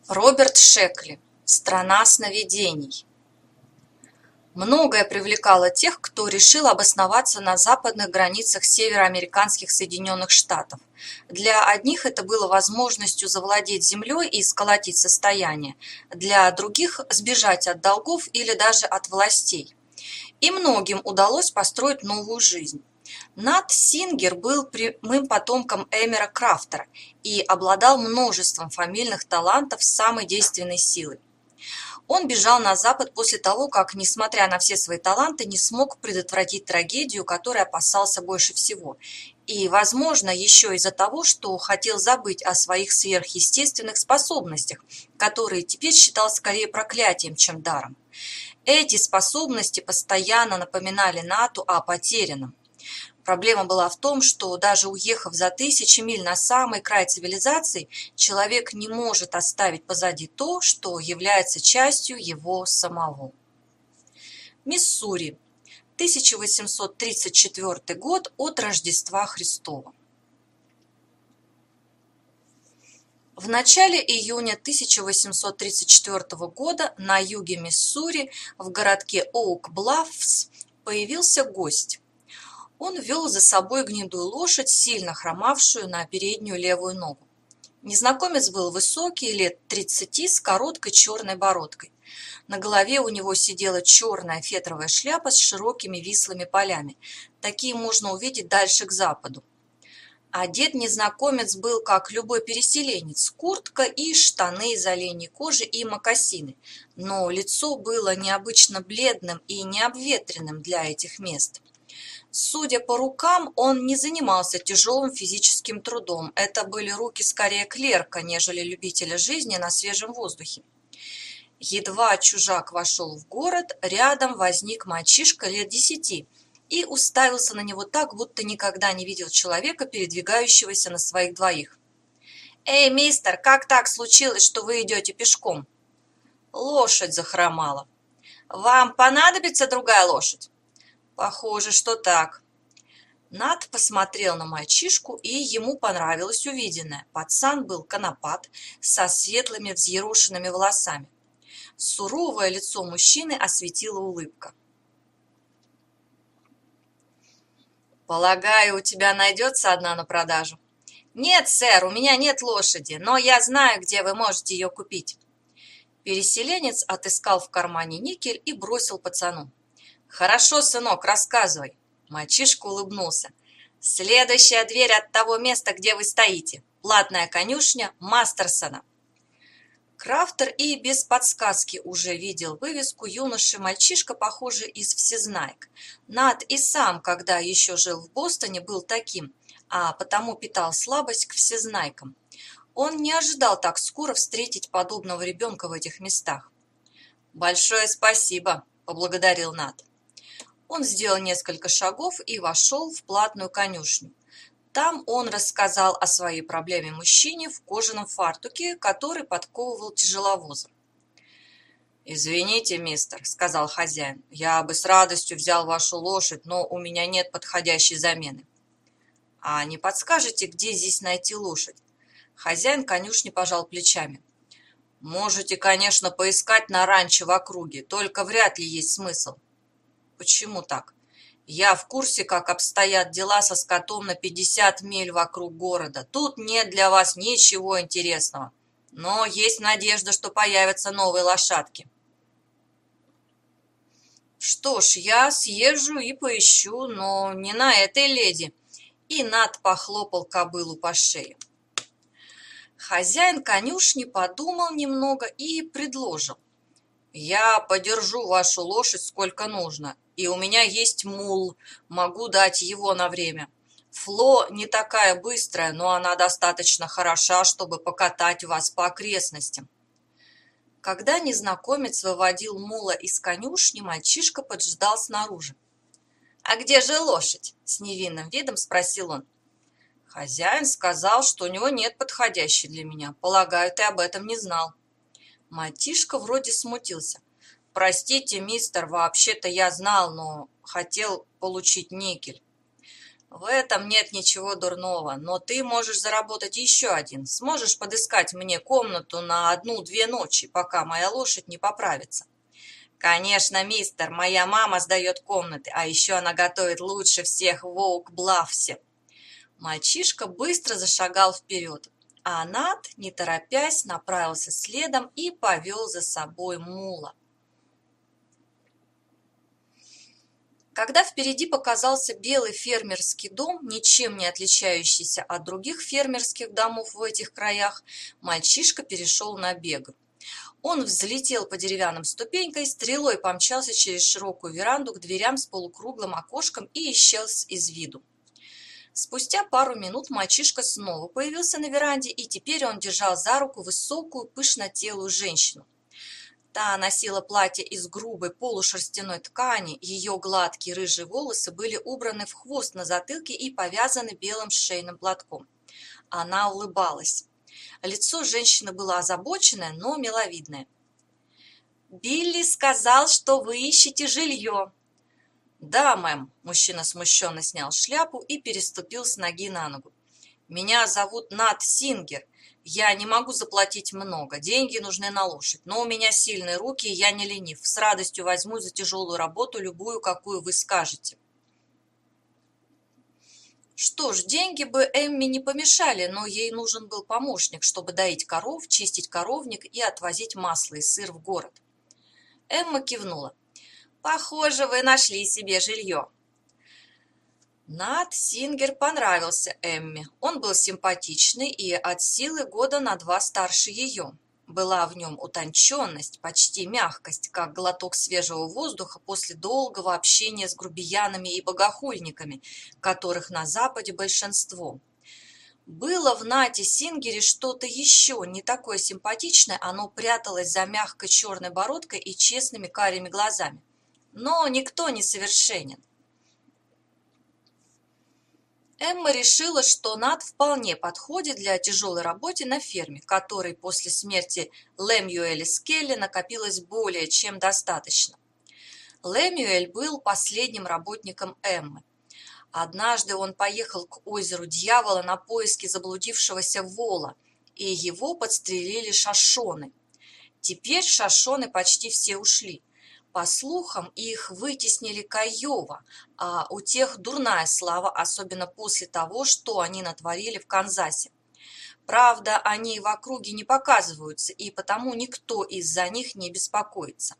Роберт Шекли. Страна сновидений. Многое привлекало тех, кто решил обосноваться на западных границах североамериканских Соединенных Штатов. Для одних это было возможностью завладеть землей и сколотить состояние, для других – сбежать от долгов или даже от властей. И многим удалось построить новую жизнь. Нат Сингер был прямым потомком Эмера Крафтера и обладал множеством фамильных талантов с самой действенной силой. Он бежал на Запад после того, как, несмотря на все свои таланты, не смог предотвратить трагедию, которой опасался больше всего. И, возможно, еще из-за того, что хотел забыть о своих сверхъестественных способностях, которые теперь считал скорее проклятием, чем даром. Эти способности постоянно напоминали Нату о потерянном. Проблема была в том, что даже уехав за тысячи миль на самый край цивилизации, человек не может оставить позади то, что является частью его самого. Миссури. 1834 год от Рождества Христова. В начале июня 1834 года на юге Миссури, в городке Оук-Блаффс, появился гость. Он вел за собой гнедую лошадь, сильно хромавшую на переднюю левую ногу. Незнакомец был высокий, лет 30, с короткой черной бородкой. На голове у него сидела черная фетровая шляпа с широкими вислыми полями. Такие можно увидеть дальше к западу. Одет незнакомец был, как любой переселенец, куртка и штаны из оленьей кожи и мокасины, но лицо было необычно бледным и необветренным для этих мест. Судя по рукам, он не занимался тяжелым физическим трудом. Это были руки скорее клерка, нежели любителя жизни на свежем воздухе. Едва чужак вошел в город, рядом возник мальчишка лет 10 и уставился на него так, будто никогда не видел человека, передвигающегося на своих двоих. «Эй, мистер, как так случилось, что вы идете пешком?» «Лошадь захромала». «Вам понадобится другая лошадь?» «Похоже, что так». Нат посмотрел на мальчишку, и ему понравилось увиденное. Пацан был конопат, со светлыми взъерошенными волосами. Суровое лицо мужчины осветила улыбка. «Полагаю, у тебя найдется одна на продажу?» «Нет, сэр, у меня нет лошади, но я знаю, где вы можете ее купить». Переселенец отыскал в кармане никель и бросил пацану. «Хорошо, сынок, рассказывай». Мальчишка улыбнулся. «Следующая дверь от того места, где вы стоите. Платная конюшня Мастерсона». Крафтер и без подсказки уже видел вывеску юноши-мальчишка, похожий из всезнаек. Нат и сам, когда еще жил в Бостоне, был таким, а потому питал слабость к всезнайкам. Он не ожидал так скоро встретить подобного ребенка в этих местах. «Большое спасибо», – поблагодарил Нат. Он сделал несколько шагов и вошел в платную конюшню. Там он рассказал о своей проблеме мужчине в кожаном фартуке, который подковывал тяжеловозом. «Извините, мистер», — сказал хозяин, — «я бы с радостью взял вашу лошадь, но у меня нет подходящей замены». «А не подскажете, где здесь найти лошадь?» Хозяин конюшни пожал плечами. «Можете, конечно, поискать на ранчо в округе, только вряд ли есть смысл». «Почему так?» «Я в курсе, как обстоят дела со скотом на 50 миль вокруг города. Тут нет для вас ничего интересного. Но есть надежда, что появятся новые лошадки». «Что ж, я съезжу и поищу, но не на этой леди». И Нат похлопал кобылу по шее. Хозяин конюшни подумал немного и предложил. «Я подержу вашу лошадь сколько нужно, и у меня есть мул, могу дать его на время. Фло не такая быстрая, но она достаточно хороша, чтобы покатать вас по окрестностям». Когда незнакомец выводил мула из конюшни, мальчишка поджидал снаружи. «А где же лошадь?» – с невинным видом спросил он. «Хозяин сказал, что у него нет подходящей для меня. Полагаю, ты об этом не знал». Мальчишка вроде смутился. «Простите, мистер, вообще-то я знал, но хотел получить никель». В этом нет ничего дурного, но ты можешь заработать еще один. Сможешь подыскать мне комнату на 1-2 ночи, пока моя лошадь не поправится? Конечно, мистер, моя мама сдает комнаты, а еще она готовит лучше всех в Оук-Блафсе. Мальчишка быстро зашагал вперед, а Нат, не торопясь, направился следом и повел за собой мула. Когда впереди показался белый фермерский дом, ничем не отличающийся от других фермерских домов в этих краях, мальчишка перешел на бег. Он взлетел по деревянным ступенькам, стрелой помчался через широкую веранду к дверям с полукруглым окошком и исчез из виду. Спустя пару минут мальчишка снова появился на веранде, и теперь он держал за руку высокую, пышнотелую женщину. Та носила платье из грубой полушерстяной ткани, ее гладкие рыжие волосы были убраны в хвост на затылке и повязаны белым шейным платком. Она улыбалась. Лицо женщины было озабоченное, но миловидное. «Билли сказал, что вы ищете жилье». «Да, мэм», – мужчина смущенно снял шляпу и переступил с ноги на ногу. «Меня зовут Нат Сингер. Я не могу заплатить много, деньги нужны на лошадь, но у меня сильные руки, и я не ленив. С радостью возьму за тяжелую работу любую, какую вы скажете». Что ж, деньги бы Эмми не помешали, но ей нужен был помощник, чтобы доить коров, чистить коровник и отвозить масло и сыр в город. Эмма кивнула. «Похоже, вы нашли себе жилье». Нат Сингер понравился Эмме. Он был симпатичный и от силы года на 2 старше ее. Была в нем утонченность, почти мягкость, как глоток свежего воздуха после долгого общения с грубиянами и богохульниками, которых на Западе большинство. Было в Нате Сингере что-то еще не такое симпатичное, оно пряталось за мягкой черной бородкой и честными карими глазами. Но никто не совершенен. Эмма решила, что Нат вполне подходит для тяжелой работы на ферме, которой после смерти Лэмюэля Скелли накопилось более чем достаточно. Лэмюэль был последним работником Эммы. Однажды он поехал к озеру Дьявола на поиски заблудившегося вола, и его подстрелили шошоны. Теперь шошоны почти все ушли. По слухам, их вытеснили Кайова, а у тех дурная слава, особенно после того, что они натворили в Канзасе. Правда, они в округе не показываются, и потому никто из-за них не беспокоится.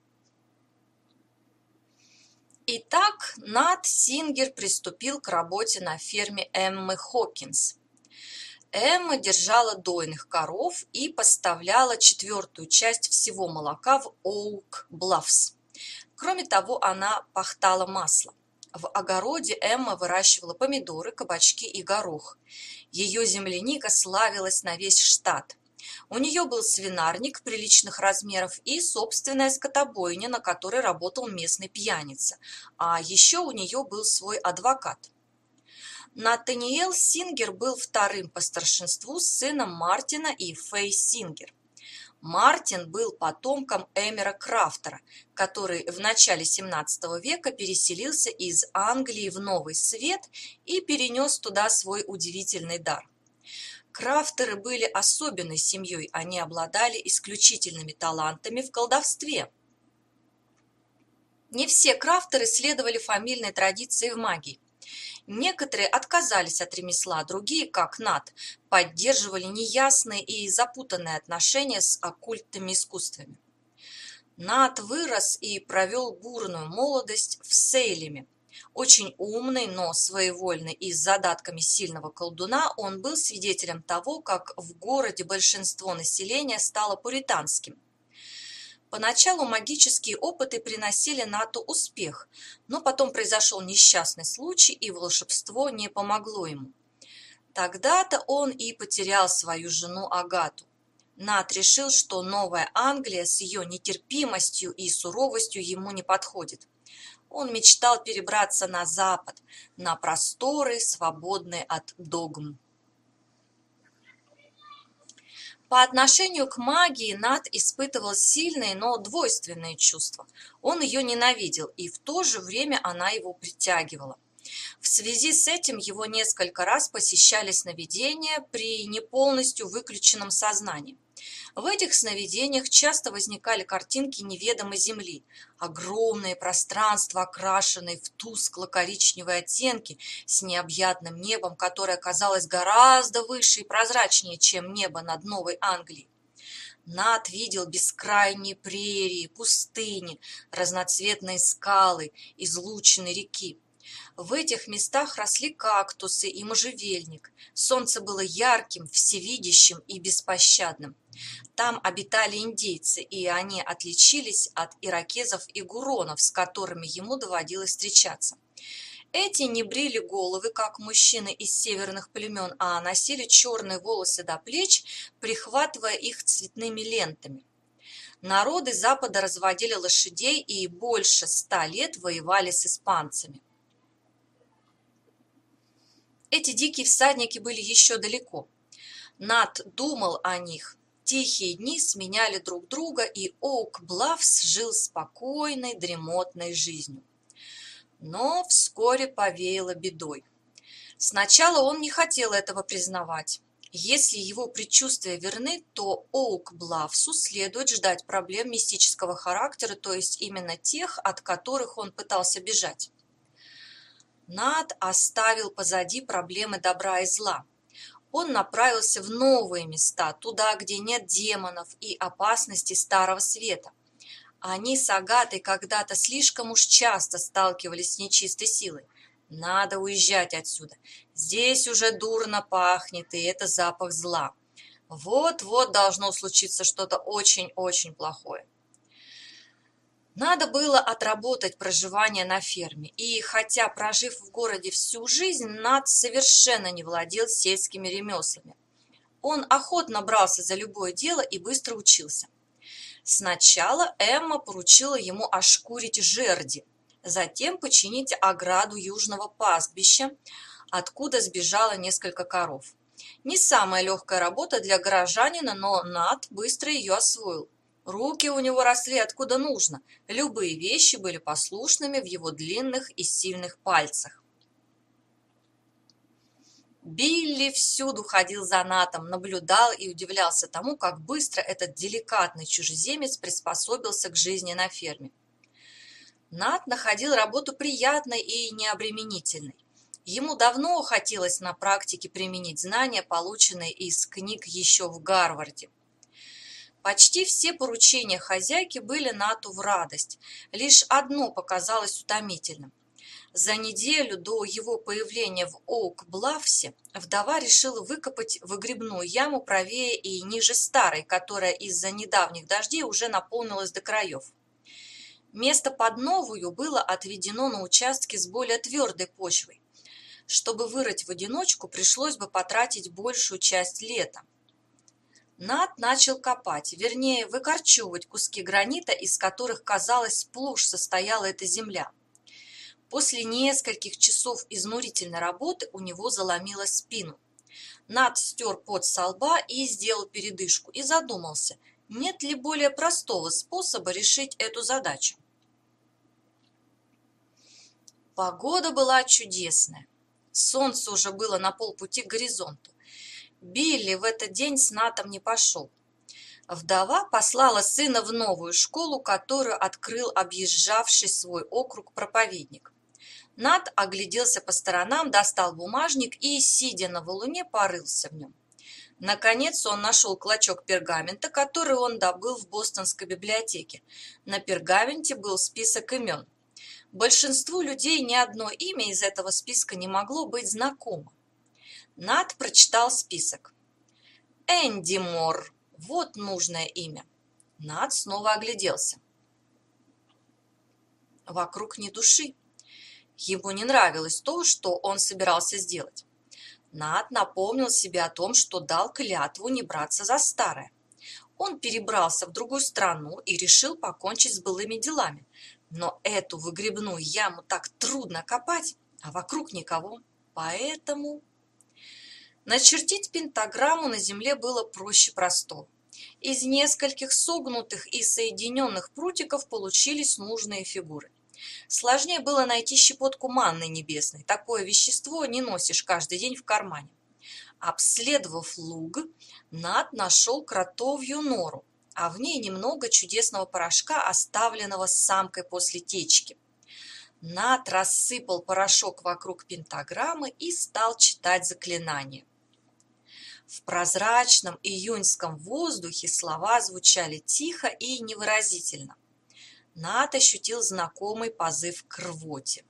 Итак, Нат Сингер приступил к работе на ферме Эммы Хокинс. Эмма держала дойных коров и поставляла 1/4 часть всего молока в Оук-Блафс. Кроме того, она пахтала масло. В огороде Эмма выращивала помидоры, кабачки и горох. Ее земляника славилась на весь штат. У нее был свинарник приличных размеров и собственная скотобойня, на которой работал местный пьяница. А еще у нее был свой адвокат. Натаниэл Сингер был вторым по старшинству сыном Мартина и Фэй Сингер. Мартин был потомком Эмера Крафтера, который в начале XVII века переселился из Англии в Новый Свет и перенес туда свой удивительный дар. Крафтеры были особенной семьей, они обладали исключительными талантами в колдовстве. Не все крафтеры следовали фамильной традиции в магии. Некоторые отказались от ремесла, другие, как Нат, поддерживали неясные и запутанные отношения с оккультными искусствами. Нат вырос и провел бурную молодость в Сейлеме. Очень умный, но своевольный и с задатками сильного колдуна, он был свидетелем того, как в городе большинство населения стало пуританским. Поначалу магические опыты приносили Нату успех, но потом произошел несчастный случай, и волшебство не помогло ему. Тогда-то он и потерял свою жену Агату. Нат решил, что Новая Англия с ее нетерпимостью и суровостью ему не подходит. Он мечтал перебраться на запад, на просторы, свободные от догм. По отношению к магии Нат испытывал сильные, но двойственные чувства. Он ее ненавидел, и в то же время она его притягивала. В связи с этим его несколько раз посещали сновидения при не полностью выключенном сознании. В этих сновидениях часто возникали картинки неведомой земли, огромные пространства, окрашенные в тускло-коричневые оттенки, с необъятным небом, которое казалось гораздо выше и прозрачнее, чем небо над Новой Англией. Нат видел бескрайние прерии, пустыни, разноцветные скалы, излучины реки. В этих местах росли кактусы и можжевельник. Солнце было ярким, всевидящим и беспощадным. Там обитали индейцы, и они отличились от иракезов и гуронов, с которыми ему доводилось встречаться. Эти не брили головы, как мужчины из северных племен, а носили черные волосы до плеч, прихватывая их цветными лентами. Народы Запада разводили лошадей и больше 100 лет воевали с испанцами. Эти дикие всадники были еще далеко. Нат думал о них. Тихие дни сменяли друг друга, и Оук-Блаффс жил спокойной, дремотной жизнью. Но вскоре повеяло бедой. Сначала он не хотел этого признавать. Если его предчувствия верны, то Оук-Блаффсу следует ждать проблем мистического характера, то есть именно тех, от которых он пытался бежать. Нат оставил позади проблемы добра и зла. Он направился в новые места, туда, где нет демонов и опасностей Старого Света. Они с Агатой когда-то слишком уж часто сталкивались с нечистой силой. Надо уезжать отсюда. Здесь уже дурно пахнет, и это запах зла. Вот-вот должно случиться что-то очень-очень плохое. Надо было отработать проживание на ферме, и хотя, прожив в городе всю жизнь, Нат совершенно не владел сельскими ремеслами. Он охотно брался за любое дело и быстро учился. Сначала Эмма поручила ему ошкурить жерди, затем починить ограду южного пастбища, откуда сбежало несколько коров. Не самая легкая работа для горожанина, но Нат быстро ее освоил. Руки у него росли откуда нужно, любые вещи были послушными в его длинных и сильных пальцах. Билли всюду ходил за Натом, наблюдал и удивлялся тому, как быстро этот деликатный чужеземец приспособился к жизни на ферме. Нат находил работу приятной и необременительной. Ему давно хотелось на практике применить знания, полученные из книг еще в Гарварде. Почти все поручения хозяйки были Нату в радость, лишь одно показалось утомительным. За неделю до его появления в Оук-Блаффсе вдова решила выкопать выгребную яму правее и ниже старой, которая из-за недавних дождей уже наполнилась до краев. Место под новую было отведено на участке с более твердой почвой. Чтобы вырыть в одиночку, пришлось бы потратить большую часть лета. Нат начал копать, вернее, выкорчевывать куски гранита, из которых, казалось, сплошь состояла эта земля. После нескольких часов изнурительной работы у него заломило спину. Нат стер пот со лба и сделал передышку, и задумался, нет ли более простого способа решить эту задачу. Погода была чудесная. Солнце уже было на полпути к горизонту. Билли в этот день с Натом не пошел. Вдова послала сына в новую школу, которую открыл объезжавший свой округ проповедник. Нат огляделся по сторонам, достал бумажник и, сидя на валуне, порылся в нем. Наконец он нашел клочок пергамента, который он добыл в Бостонской библиотеке. На пергаменте был список имен. Большинству людей ни одно имя из этого списка не могло быть знакомо. Нат прочитал список. Энди Мор. Вот нужное имя. Нат снова огляделся. Вокруг ни души. Ему не нравилось то, что он собирался сделать. Нат напомнил себе о том, что дал клятву не браться за старое. Он перебрался в другую страну и решил покончить с былыми делами. Но эту выгребную яму так трудно копать, а вокруг никого. Поэтому... Начертить пентаграмму на земле было проще простого. Из нескольких согнутых и соединенных прутиков получились нужные фигуры. Сложнее было найти щепотку манны небесной. Такое вещество не носишь каждый день в кармане. Обследовав луг, Нат нашел кротовью нору, а в ней немного чудесного порошка, оставленного самкой после течки. Нат рассыпал порошок вокруг пентаграммы и стал читать заклинание. В прозрачном июньском воздухе слова звучали тихо и невыразительно. Нат ощутил знакомый позыв к рвоте.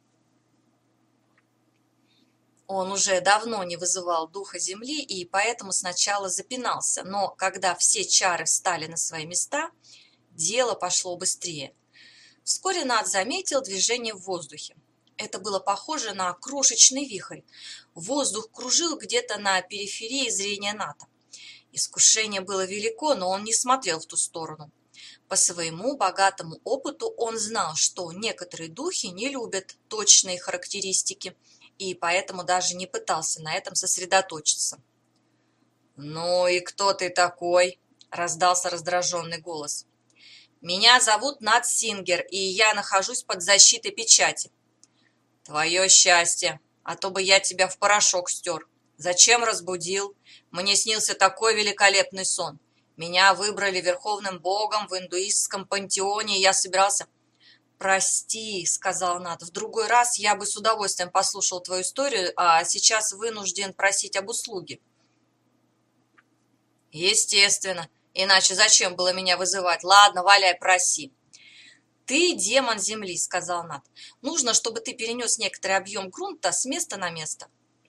Он уже давно не вызывал духа земли и поэтому сначала запинался, но когда все чары встали на свои места, дело пошло быстрее. Вскоре Нат заметил движение в воздухе. Это было похоже на крошечный вихрь. Воздух кружил где-то на периферии зрения Ната. Искушение было велико, но он не смотрел в ту сторону. По своему богатому опыту он знал, что некоторые духи не любят точные характеристики, и поэтому даже не пытался на этом сосредоточиться. «Ну и кто ты такой?» – раздался раздраженный голос. «Меня зовут Нат Сингер, и я нахожусь под защитой печати». «Твое счастье, а то бы я тебя в порошок стер. Зачем разбудил? Мне снился такой великолепный сон. Меня выбрали верховным богом в индуистском пантеоне, и я собирался...» «Прости», — сказал Нат, — «в другой раз я бы с удовольствием послушал твою историю, а сейчас вынужден просить об услуге». «Естественно, иначе зачем было меня вызывать? Ладно, валяй, проси». «Ты демон земли», — сказал Нат. «Нужно, чтобы ты перенес некоторый объем грунта с места на место».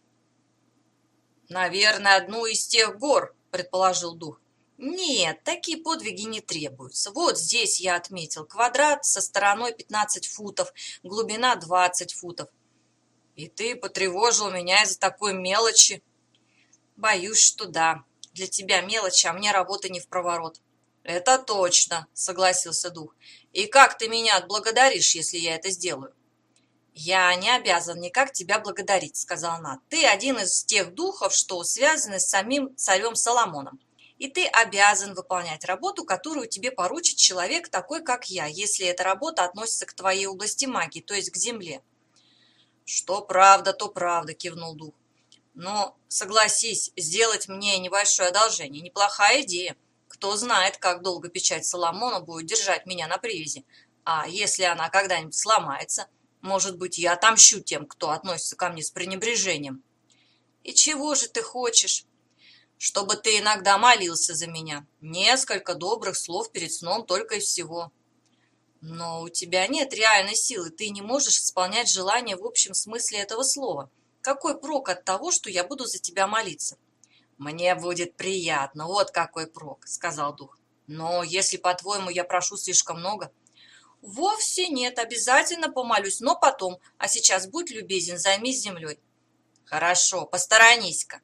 «Наверное, одну из тех гор», — предположил дух. «Нет, такие подвиги не требуются. Вот здесь я отметил квадрат со стороной 15 футов, глубина 20 футов. И ты потревожил меня из-за такой мелочи?» «Боюсь, что да. Для тебя мелочь, а мне работа не впроворот». «Это точно», — согласился дух. «И как ты меня отблагодаришь, если я это сделаю?» «Я не обязан никак тебя благодарить», — сказал Нат. «Ты один из тех духов, что связаны с самим царем Соломоном. И ты обязан выполнять работу, которую тебе поручит человек такой, как я, если эта работа относится к твоей области магии, то есть к земле». «Что правда, то правда», — кивнул дух. «Но, согласись, сделать мне небольшое одолжение — неплохая идея. Кто знает, как долго печать Соломона будет держать меня на привязи. А если она когда-нибудь сломается, может быть, я отомщу тем, кто относится ко мне с пренебрежением». «И чего же ты хочешь?» «Чтобы ты иногда молился за меня. Несколько добрых слов перед сном только и всего». «Но у тебя нет реальной силы, ты не можешь исполнять желания в общем смысле этого слова. Какой прок от того, что я буду за тебя молиться?» «Мне будет приятно, вот какой прок», — сказал дух. «Но если, по-твоему, я прошу слишком много...» «Вовсе нет, обязательно помолюсь, но потом. А сейчас будь любезен, займись землей». «Хорошо, посторонись-ка».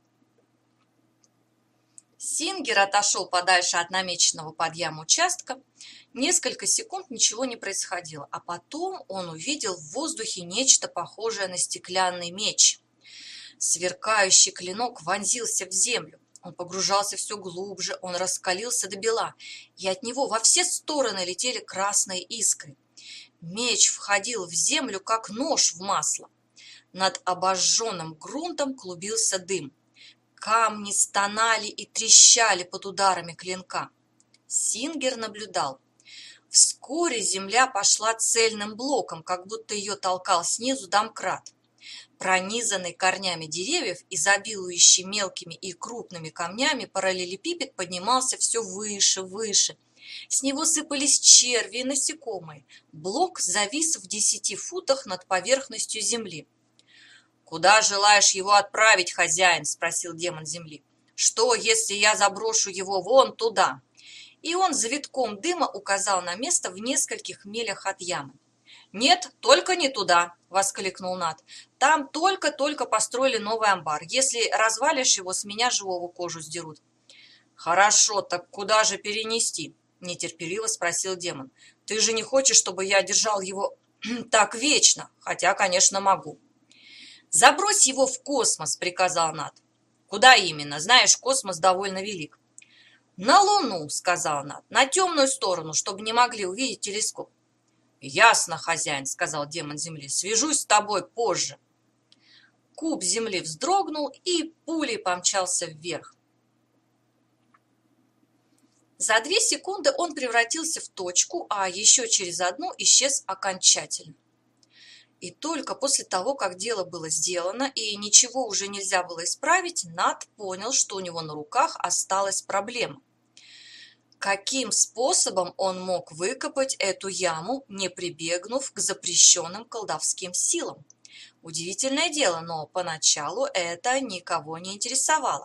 Сингер отошел подальше от намеченного под яму участка. Несколько секунд ничего не происходило, а потом он увидел в воздухе нечто похожее на стеклянный меч. Сверкающий клинок вонзился в землю. Он погружался все глубже, он раскалился до бела, и от него во все стороны летели красные искры. Меч входил в землю, как нож в масло. Над обожженным грунтом клубился дым. Камни стонали и трещали под ударами клинка. Сингер наблюдал. Вскоре земля пошла цельным блоком, как будто ее толкал снизу домкрат. Пронизанный корнями деревьев, изобилующий мелкими и крупными камнями, параллелепипед поднимался все выше, выше. С него сыпались черви и насекомые. Блок завис в 10 футах над поверхностью земли. «Куда желаешь его отправить, хозяин?» – спросил демон земли. «Что, если я заброшу его вон туда?» И он завитком дыма указал на место в нескольких милях от ямы. «Нет, только не туда!» – воскликнул Нат. «Там только-только построили новый амбар. Если развалишь его, с меня живого кожу сдерут». «Хорошо, так куда же перенести?» – нетерпеливо спросил демон. «Ты же не хочешь, чтобы я держал его так вечно? Хотя, конечно, могу». «Забрось его в космос», – приказал Нат. «Куда именно? Знаешь, космос довольно велик». «На Луну», – сказал Нат, – «на темную сторону, чтобы не могли увидеть телескоп». Ясно, хозяин, сказал демон земли, свяжусь с тобой позже. Куб земли вздрогнул и пулей помчался вверх. За 2 секунды он превратился в точку, а еще через одну исчез окончательно. И только после того, как дело было сделано и ничего уже нельзя было исправить, Нат понял, что у него на руках осталась проблема. Каким способом он мог выкопать эту яму, не прибегнув к запрещенным колдовским силам? Удивительное дело, но поначалу это никого не интересовало.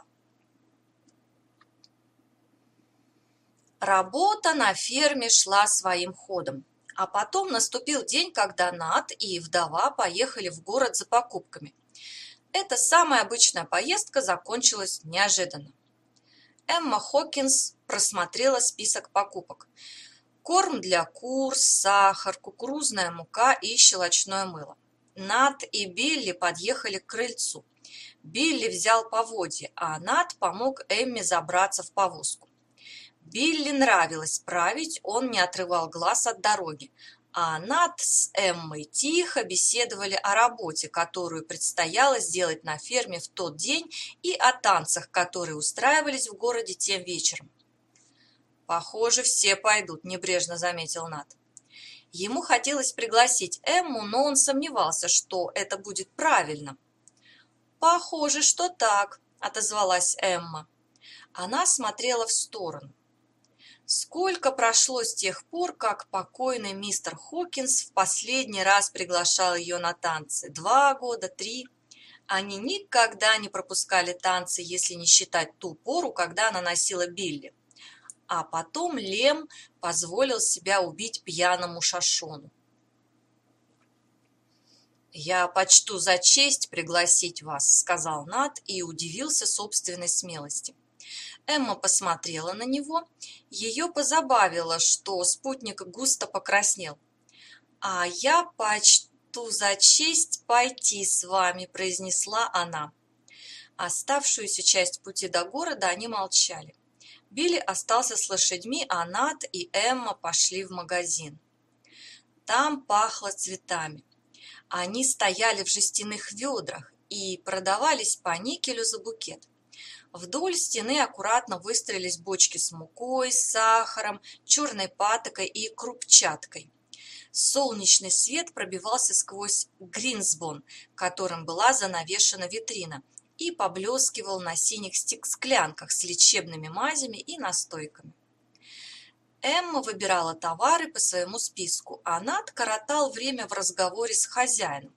Работа на ферме шла своим ходом, а потом наступил день, когда Нат и вдова поехали в город за покупками. Эта самая обычная поездка закончилась неожиданно. Эмма Хокинс просмотрела список покупок. Корм для кур, сахар, кукурузная мука и щелочное мыло. Нат и Билли подъехали к крыльцу. Билли взял поводья, а Нат помог Эмме забраться в повозку. Билли нравилось править, он не отрывал глаз от дороги, а Нат с Эммой тихо беседовали о работе, которую предстояло сделать на ферме в тот день, и о танцах, которые устраивались в городе тем вечером. «Похоже, все пойдут», – небрежно заметил Нат. Ему хотелось пригласить Эмму, но он сомневался, что это будет правильно. «Похоже, что так», – отозвалась Эмма. Она смотрела в сторону. Сколько прошло с тех пор, как покойный мистер Хокинс в последний раз приглашал ее на танцы? 2 года, 3. Они никогда не пропускали танцы, если не считать ту пору, когда она носила Билли. А потом Лем позволил себя убить пьяному Шашону. «Я почту за честь пригласить вас», — сказал Нат и удивился собственной смелости. Эмма посмотрела на него. Ее позабавило, что спутник густо покраснел. «А я почту за честь пойти с вами», – произнесла она. Оставшуюся часть пути до города они молчали. Билли остался с лошадьми, а Нат и Эмма пошли в магазин. Там пахло цветами. Они стояли в жестяных ведрах и продавались по никелю за букет. Вдоль стены аккуратно выстроились бочки с мукой, сахаром, черной патокой и крупчаткой. Солнечный свет пробивался сквозь гринсбон, которым была занавешена витрина, и поблескивал на синих склянках с лечебными мазями и настойками. Эмма выбирала товары по своему списку, а Нат коротал время в разговоре с хозяином.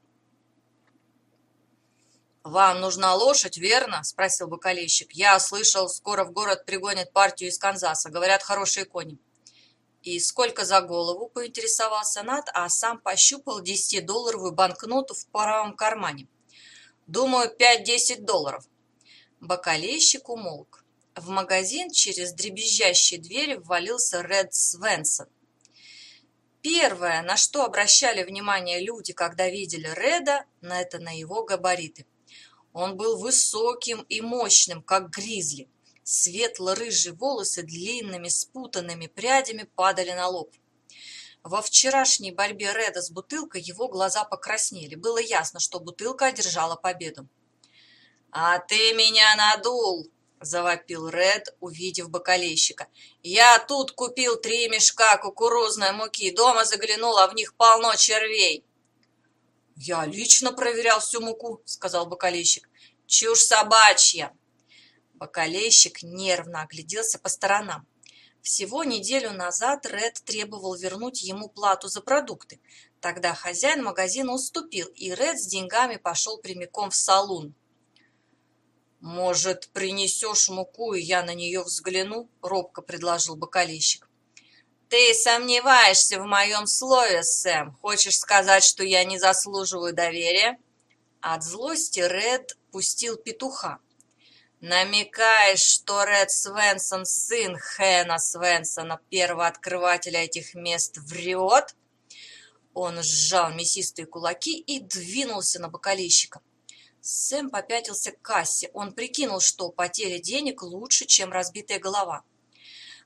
«Вам нужна лошадь, верно?» – спросил бакалейщик. «Я слышал, скоро в город пригонят партию из Канзаса. Говорят, хорошие кони». «И сколько за голову?» – поинтересовался Нат, а сам пощупал 10-долларовую банкноту в правом кармане. «Думаю, 5-10 долларов». Бакалейщик умолк. В магазин через дребезжащие двери ввалился Ред Свенсон. Первое, на что обращали внимание люди, когда видели Реда, это на его габариты. Он был высоким и мощным, как гризли. Светло-рыжие волосы длинными спутанными прядями падали на лоб. Во вчерашней борьбе Реда с бутылкой его глаза покраснели. Было ясно, что бутылка одержала победу. «А ты меня надул!» – завопил Ред, увидев бакалейщика. «Я тут купил 3 мешка кукурузной муки, дома заглянул, а в них полно червей». «Я лично проверял всю муку», – сказал бакалейщик. «Чушь собачья!» Бакалейщик нервно огляделся по сторонам. Всего неделю назад Ред требовал вернуть ему плату за продукты. Тогда хозяин магазина уступил, и Ред с деньгами пошел прямиком в салун. «Может, принесешь муку, и я на нее взгляну?» – робко предложил бакалейщик. «Ты сомневаешься в моем слове, Сэм? Хочешь сказать, что я не заслуживаю доверия?» От злости Ред пустил петуха. «Намекаешь, что Ред Свенсон, сын Хэна Свенсона, первооткрывателя этих мест, врет?» Он сжал мясистые кулаки и двинулся на бакалейщика. Сэм попятился к кассе. Он прикинул, что потеря денег лучше, чем разбитая голова.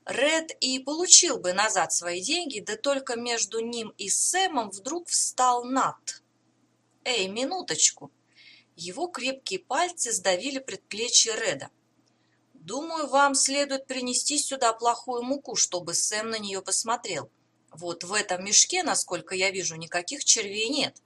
Ред и получил бы назад свои деньги, да только между ним и Сэмом вдруг встал Нат. «Эй, минуточку!» Его крепкие пальцы сдавили предплечье Реда. «Думаю, вам следует принести сюда плохую муку, чтобы Сэм на нее посмотрел. Вот в этом мешке, насколько я вижу, никаких червей нет».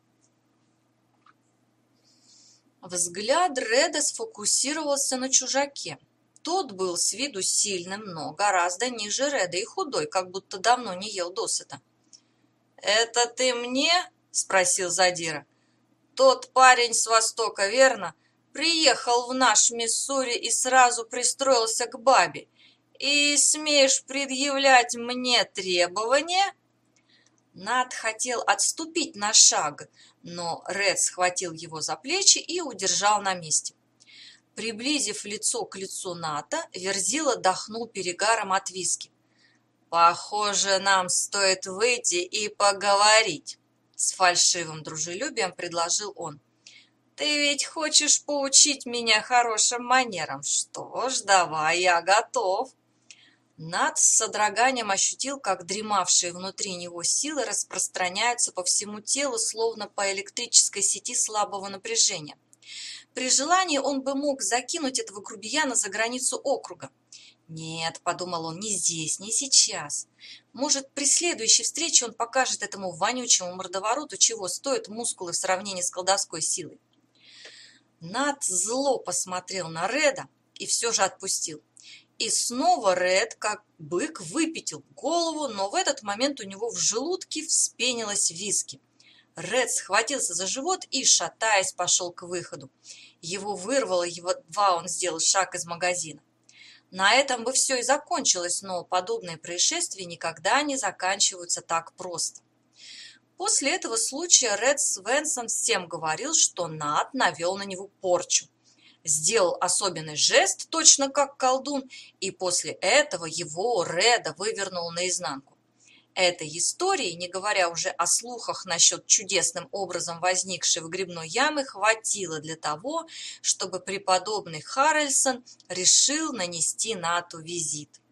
Взгляд Реда сфокусировался на чужаке. Тот был с виду сильным, но гораздо ниже Реда и худой, как будто давно не ел досыта. «Это ты мне?» – спросил задира. «Тот парень с Востока, верно? Приехал в наш Миссури и сразу пристроился к бабе. И смеешь предъявлять мне требования?» Нат хотел отступить на шаг, но Ред схватил его за плечи и удержал на месте. Приблизив лицо к лицу Ната, Верзила дохнул перегаром от виски. «Похоже, нам стоит выйти и поговорить», — с фальшивым дружелюбием предложил он. «Ты ведь хочешь поучить меня хорошим манерам? Что ж, давай, я готов». Нат с содроганием ощутил, как дремавшие внутри него силы распространяются по всему телу, словно по электрической сети слабого напряжения. При желании он бы мог закинуть этого грубияна за границу округа. «Нет», — подумал он, — «не здесь, не сейчас. Может, при следующей встрече он покажет этому вонючему мордовороту, чего стоят мускулы в сравнении с колдовской силой». Нат зло посмотрел на Реда и все же отпустил. И снова Ред, как бык, выпятил голову, но в этот момент у него в желудке вспенилось виски. Ред схватился за живот и, шатаясь, пошел к выходу. Его вырвало, едва он сделал шаг из магазина. На этом бы все и закончилось, но подобные происшествия никогда не заканчиваются так просто. После этого случая Ред Свенсон всем говорил, что Нат навел на него порчу. Сделал особенный жест, точно как колдун, и после этого его, Реда, вывернул наизнанку. Этой истории, не говоря уже о слухах насчет чудесным образом возникшей в грибной яме, хватило для того, чтобы преподобный Харрельсон решил нанести Нату визит.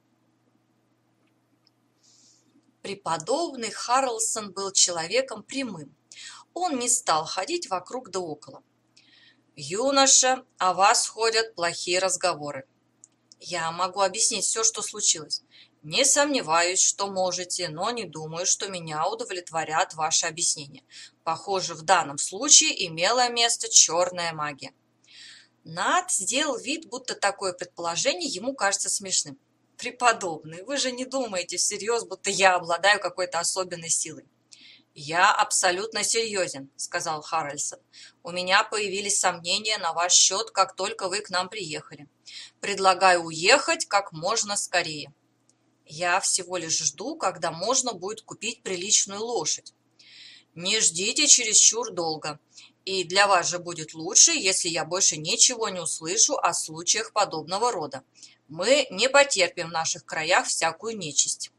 Преподобный Харрельсон был человеком прямым. Он не стал ходить вокруг да около. «Юноша, о вас ходят плохие разговоры. Я могу объяснить все, что случилось. Не сомневаюсь, что можете, но не думаю, что меня удовлетворят ваши объяснения. Похоже, в данном случае имела место черная магия». Нат сделал вид, будто такое предположение ему кажется смешным. «Преподобный, вы же не думаете всерьез, будто я обладаю какой-то особенной силой?» «Я абсолютно серьезен», — сказал Харрельсон. «У меня появились сомнения на ваш счет, как только вы к нам приехали. Предлагаю уехать как можно скорее. Я всего лишь жду, когда можно будет купить приличную лошадь. Не ждите чересчур долго. И для вас же будет лучше, если я больше ничего не услышу о случаях подобного рода. Мы не потерпим в наших краях всякую нечисть».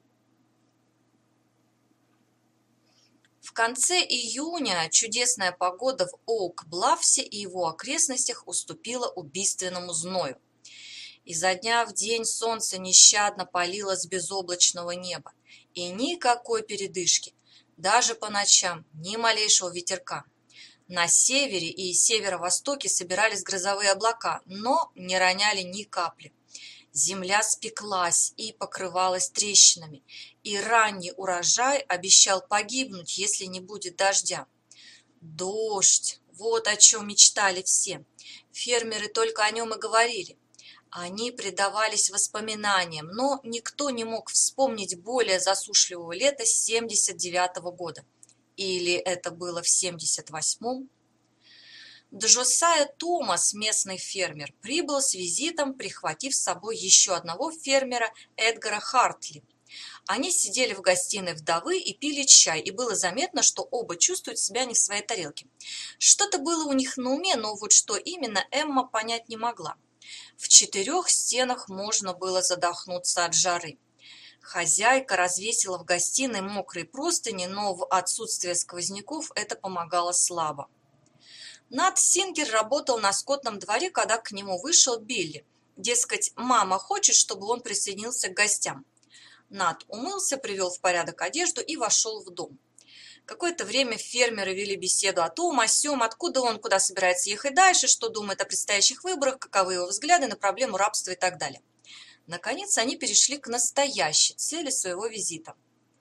В конце июня чудесная погода в Оук-Блафсе и его окрестностях уступила убийственному зною. Изо дня в день солнце нещадно палило с безоблачного неба, и никакой передышки, даже по ночам, ни малейшего ветерка. На севере и северо-востоке собирались грозовые облака, но не роняли ни капли. Земля спеклась и покрывалась трещинами, и ранний урожай обещал погибнуть, если не будет дождя. Дождь, вот о чем мечтали все. Фермеры только о нем и говорили. Они предавались воспоминаниям, но никто не мог вспомнить более засушливого лета 79-го года. Или это было в 78-м? Джосайя Томас, местный фермер, прибыл с визитом, прихватив с собой еще одного фермера, Эдгара Хартли. Они сидели в гостиной вдовы и пили чай, и было заметно, что оба чувствуют себя не в своей тарелке. Что-то было у них на уме, но вот что именно, Эмма понять не могла. В 4 стенах можно было задохнуться от жары. Хозяйка развесила в гостиной мокрые простыни, но в отсутствие сквозняков это помогало слабо. Нат Сингер работал на скотном дворе, когда к нему вышел Билли. Дескать, мама хочет, чтобы он присоединился к гостям. Нат умылся, привел в порядок одежду и вошел в дом. Какое-то время фермеры вели беседу о том, о сём, откуда он, куда собирается ехать дальше, что думает о предстоящих выборах, каковы его взгляды на проблему рабства и так далее. Наконец они перешли к настоящей цели своего визита.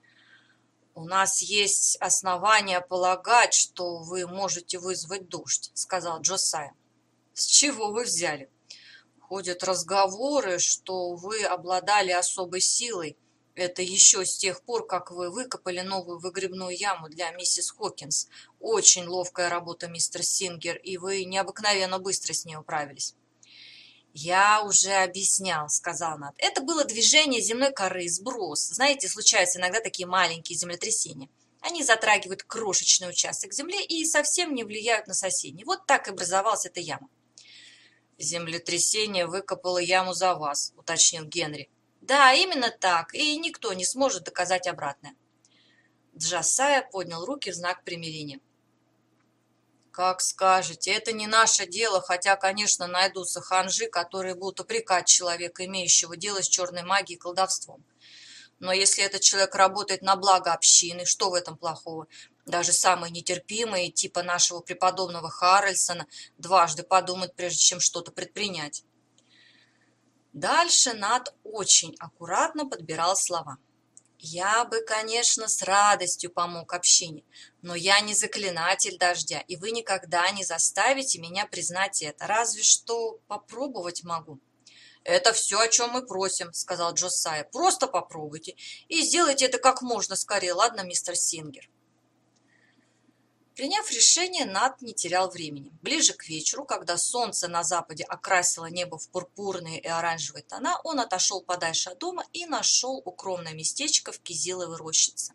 «У нас есть основания полагать, что вы можете вызвать дождь», — сказал Джосайя. «С чего вы взяли?» «Ходят разговоры, что вы обладали особой силой. Это еще с тех пор, как вы выкопали новую выгребную яму для миссис Хокинс. Очень ловкая работа, мистер Сингер, и вы необыкновенно быстро с ней управились». «Я уже объяснял», — сказал Нат. «Это было движение земной коры, сброс. Знаете, случаются иногда такие маленькие землетрясения. Они затрагивают крошечный участок земли и совсем не влияют на соседний. Вот так и образовалась эта яма». «Землетрясение выкопало яму за вас», — уточнил Генри. «Да, именно так, и никто не сможет доказать обратное». Джосайя поднял руки в знак примирения. «Как скажете, это не наше дело, хотя, конечно, найдутся ханжи, которые будут упрекать человека, имеющего дело с черной магией и колдовством. Но если этот человек работает на благо общины, что в этом плохого? Даже самые нетерпимые, типа нашего преподобного Харрельсона, дважды подумают, прежде чем что-то предпринять». Дальше Нат очень аккуратно подбирал слова. «Я бы, конечно, с радостью помог общине, но я не заклинатель дождя, и вы никогда не заставите меня признать это, разве что попробовать могу». «Это все, о чем мы просим», — сказал Джосайя. «Просто попробуйте и сделайте это как можно скорее, ладно, мистер Сингер?» Приняв решение, Нат не терял времени. Ближе к вечеру, когда солнце на западе окрасило небо в пурпурные и оранжевые тона, он отошел подальше от дома и нашел укромное местечко в кизиловой рощице.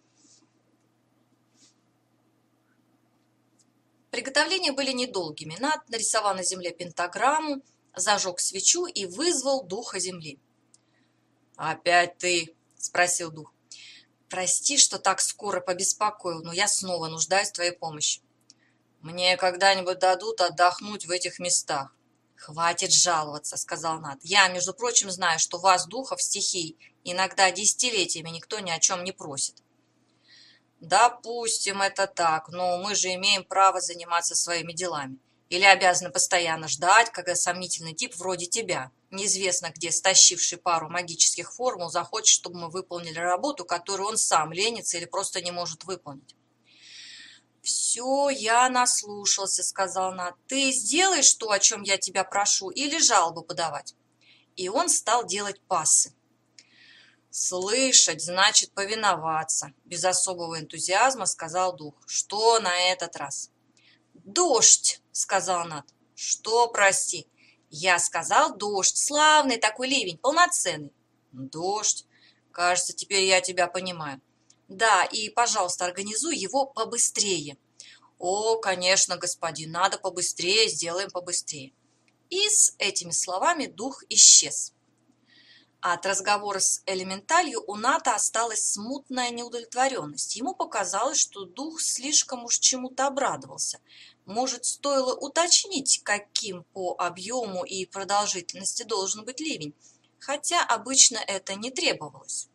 Приготовления были недолгими. Нат нарисовал на земле пентаграмму, зажег свечу и вызвал духа земли. «Опять ты?» – спросил дух. «Прости, что так скоро побеспокоил, но я снова нуждаюсь в твоей помощи». «Мне когда-нибудь дадут отдохнуть в этих местах». «Хватит жаловаться», — сказал Нат. «Я, между прочим, знаю, что вас, духов стихий, иногда десятилетиями никто ни о чем не просит». «Допустим, это так, но мы же имеем право заниматься своими делами. Или обязаны постоянно ждать, когда сомнительный тип вроде тебя, неизвестно где стащивший пару магических формул, захочет, чтобы мы выполнили работу, которую он сам ленится или просто не может выполнить». «Все, я наслушался», — сказал Нат. «Ты сделаешь то, о чем я тебя прошу, или жалобу подавать?» И он стал делать пассы. «Слышать значит повиноваться», — без особого энтузиазма сказал дух. «Что на этот раз?» «Дождь», — сказал Нат. «Что, прости?» «Я сказал дождь, славный такой ливень, полноценный». «Дождь? Кажется, теперь я тебя понимаю». «Да, и, пожалуйста, организуй его побыстрее». «О, конечно, господин, надо побыстрее, сделаем побыстрее». И с этими словами дух исчез. От разговора с элементалью у Ната осталась смутная неудовлетворенность. Ему показалось, что дух слишком уж чему-то обрадовался. Может, стоило уточнить, каким по объему и продолжительности должен быть ливень, хотя обычно это не требовалось.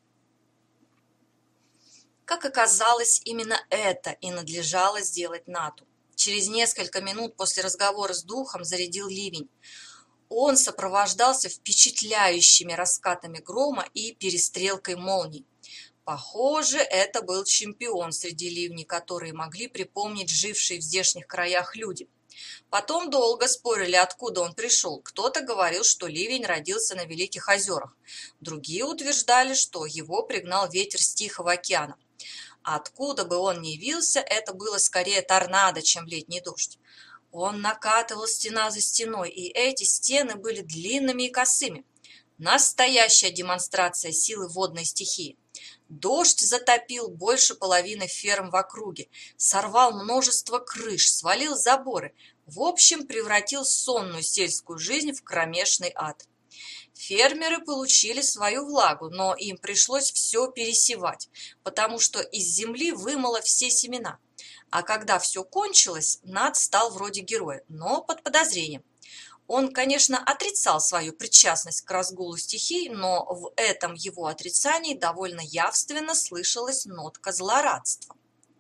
Как оказалось, именно это и надлежало сделать Нату. Через несколько минут после разговора с духом зарядил ливень. Он сопровождался впечатляющими раскатами грома и перестрелкой молний. Похоже, это был чемпион среди ливней, которые могли припомнить жившие в здешних краях люди. Потом долго спорили, откуда он пришел. Кто-то говорил, что ливень родился на Великих озерах. Другие утверждали, что его пригнал ветер с Тихого океана. Откуда бы он ни явился, это было скорее торнадо, чем летний дождь. Он накатывал стена за стеной, и эти стены были длинными и косыми. Настоящая демонстрация силы водной стихии. Дождь затопил больше половины ферм в округе, сорвал множество крыш, свалил заборы. В общем, превратил сонную сельскую жизнь в кромешный ад. Фермеры получили свою влагу, но им пришлось все пересевать, потому что из земли вымыло все семена. А когда все кончилось, Нат стал вроде героя, но под подозрением. Он, конечно, отрицал свою причастность к разгулу стихий, но в этом его отрицании довольно явственно слышалась нотка злорадства.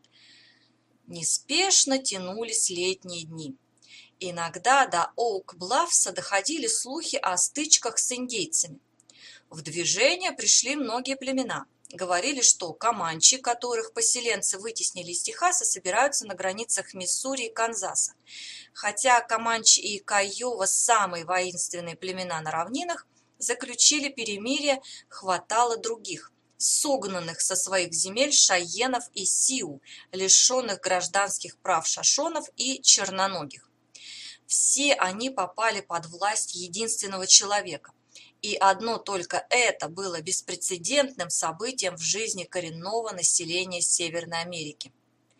Неспешно тянулись летние дни. Иногда до Оук-Блафса доходили слухи о стычках с индейцами. В движение пришли многие племена. Говорили, что команчи, которых поселенцы вытеснили из Техаса, собираются на границах Миссури и Канзаса. Хотя команчи и Кайова, самые воинственные племена на равнинах, заключили перемирие, хватало других, согнанных со своих земель шайенов и сиу, лишенных гражданских прав шошонов и черноногих. Все они попали под власть единственного человека. И одно только это было беспрецедентным событием в жизни коренного населения Северной Америки.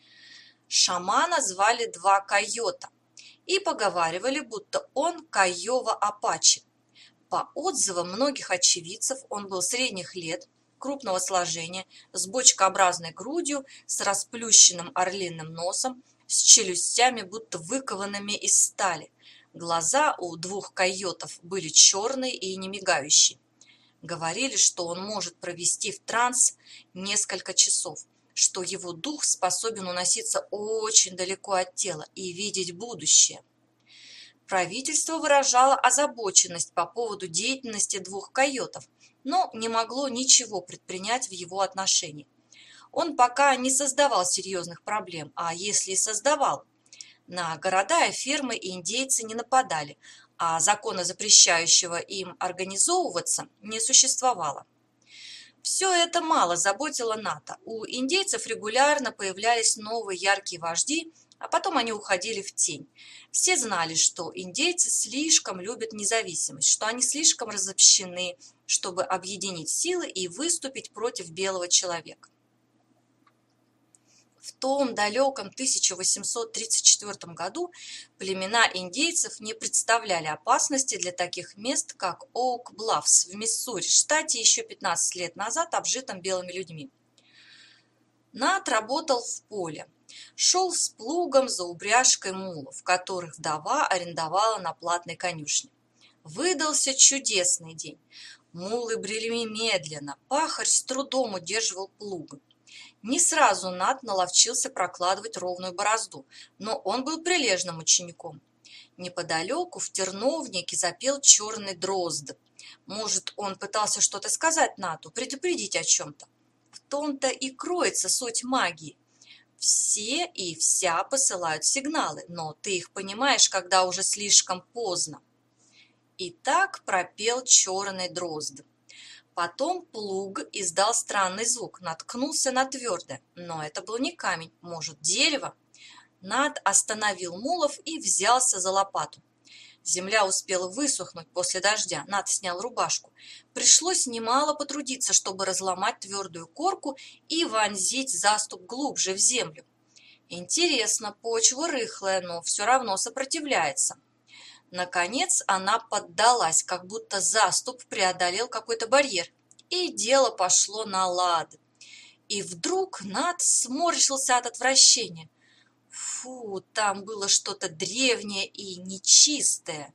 Шамана звали Два Койота и поговаривали, будто он Кайова-Апачи. По отзывам многих очевидцев, он был средних лет, крупного сложения, с бочкообразной грудью, с расплющенным орлиным носом, с челюстями, будто выкованными из стали. Глаза у двух койотов были черные и не мигающие. Говорили, что он может провести в транс несколько часов, что его дух способен уноситься очень далеко от тела и видеть будущее. Правительство выражало озабоченность по поводу деятельности двух койотов, но не могло ничего предпринять в его отношении. Он пока не создавал серьезных проблем, а если и создавал, на города и фермы индейцы не нападали, а закона, запрещающего им организовываться, не существовало. Все это мало заботило НАТО. У индейцев регулярно появлялись новые яркие вожди, а потом они уходили в тень. Все знали, что индейцы слишком любят независимость, что они слишком разобщены, чтобы объединить силы и выступить против белого человека. В том далеком 1834 году племена индейцев не представляли опасности для таких мест, как Оук-Блафс в Миссури, штате еще 15 лет назад обжитом белыми людьми. Нат работал в поле, шел с плугом за упряжкой мулов, которых вдова арендовала на платной конюшне. Выдался чудесный день. Мулы брели медленно, пахарь с трудом удерживал плуг. Не сразу Нат наловчился прокладывать ровную борозду, но он был прилежным учеником. Неподалеку в терновнике запел черный дрозд. Может, он пытался что-то сказать Нату, предупредить о чем-то. В том-то и кроется суть магии. Все и вся посылают сигналы, но ты их понимаешь, когда уже слишком поздно. И так пропел черный дрозд. Потом плуг издал странный звук, наткнулся на твердое, но это был не камень, может, дерево. Нат остановил мулов и взялся за лопату. Земля успела высохнуть после дождя, Нат снял рубашку. Пришлось немало потрудиться, чтобы разломать твердую корку и вонзить заступ глубже в землю. Интересно, почва рыхлая, но все равно сопротивляется. Наконец она поддалась, как будто заступ преодолел какой-то барьер, и дело пошло на лад. И вдруг Нат сморщился от отвращения. Фу, там было что-то древнее и нечистое.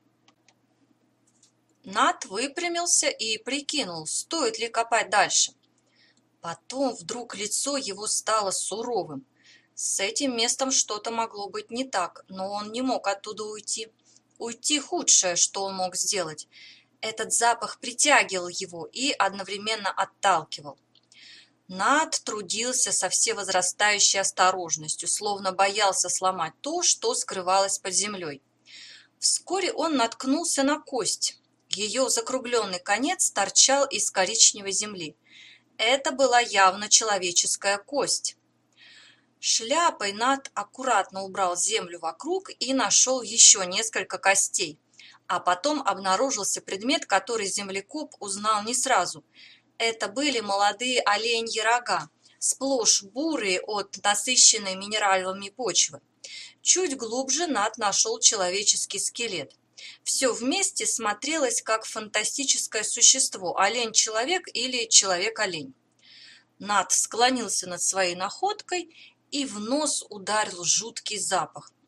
Нат выпрямился и прикинул, стоит ли копать дальше. Потом вдруг лицо его стало суровым. С этим местом что-то могло быть не так, но он не мог оттуда уйти. Уйти худшее, что он мог сделать. Этот запах притягивал его и одновременно отталкивал. Нат трудился со всевозрастающей осторожностью, словно боялся сломать то, что скрывалось под землей. Вскоре он наткнулся на кость. Ее закругленный конец торчал из коричневой земли. Это была явно человеческая кость. Шляпой Нат аккуратно убрал землю вокруг и нашел еще несколько костей. А потом обнаружился предмет, который землекоп узнал не сразу. Это были молодые оленьи рога, сплошь бурые от насыщенной минералами почвы. Чуть глубже Нат нашел человеческий скелет. Все вместе смотрелось как фантастическое существо – олень-человек или человек-олень. Нат склонился над своей находкой, и в нос ударил жуткий запах.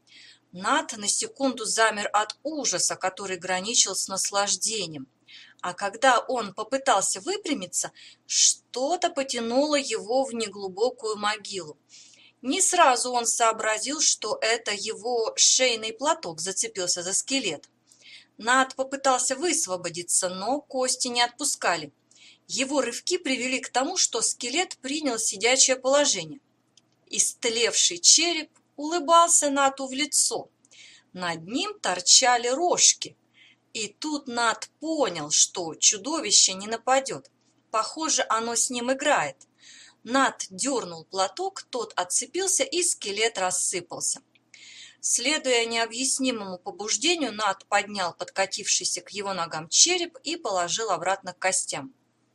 Нат на секунду замер от ужаса, который граничил с наслаждением. А когда он попытался выпрямиться, что-то потянуло его в неглубокую могилу. Не сразу он сообразил, что это его шейный платок зацепился за скелет. Нат попытался высвободиться, но кости не отпускали. Его рывки привели к тому, что скелет принял сидячее положение. Истлевший череп улыбался Нату в лицо. Над ним торчали рожки. И тут Нат понял, что чудовище не нападет. Похоже, оно с ним играет. Нат дернул платок, тот отцепился, и скелет рассыпался. Следуя необъяснимому побуждению, Нат поднял подкатившийся к его ногам череп и положил обратно к костям.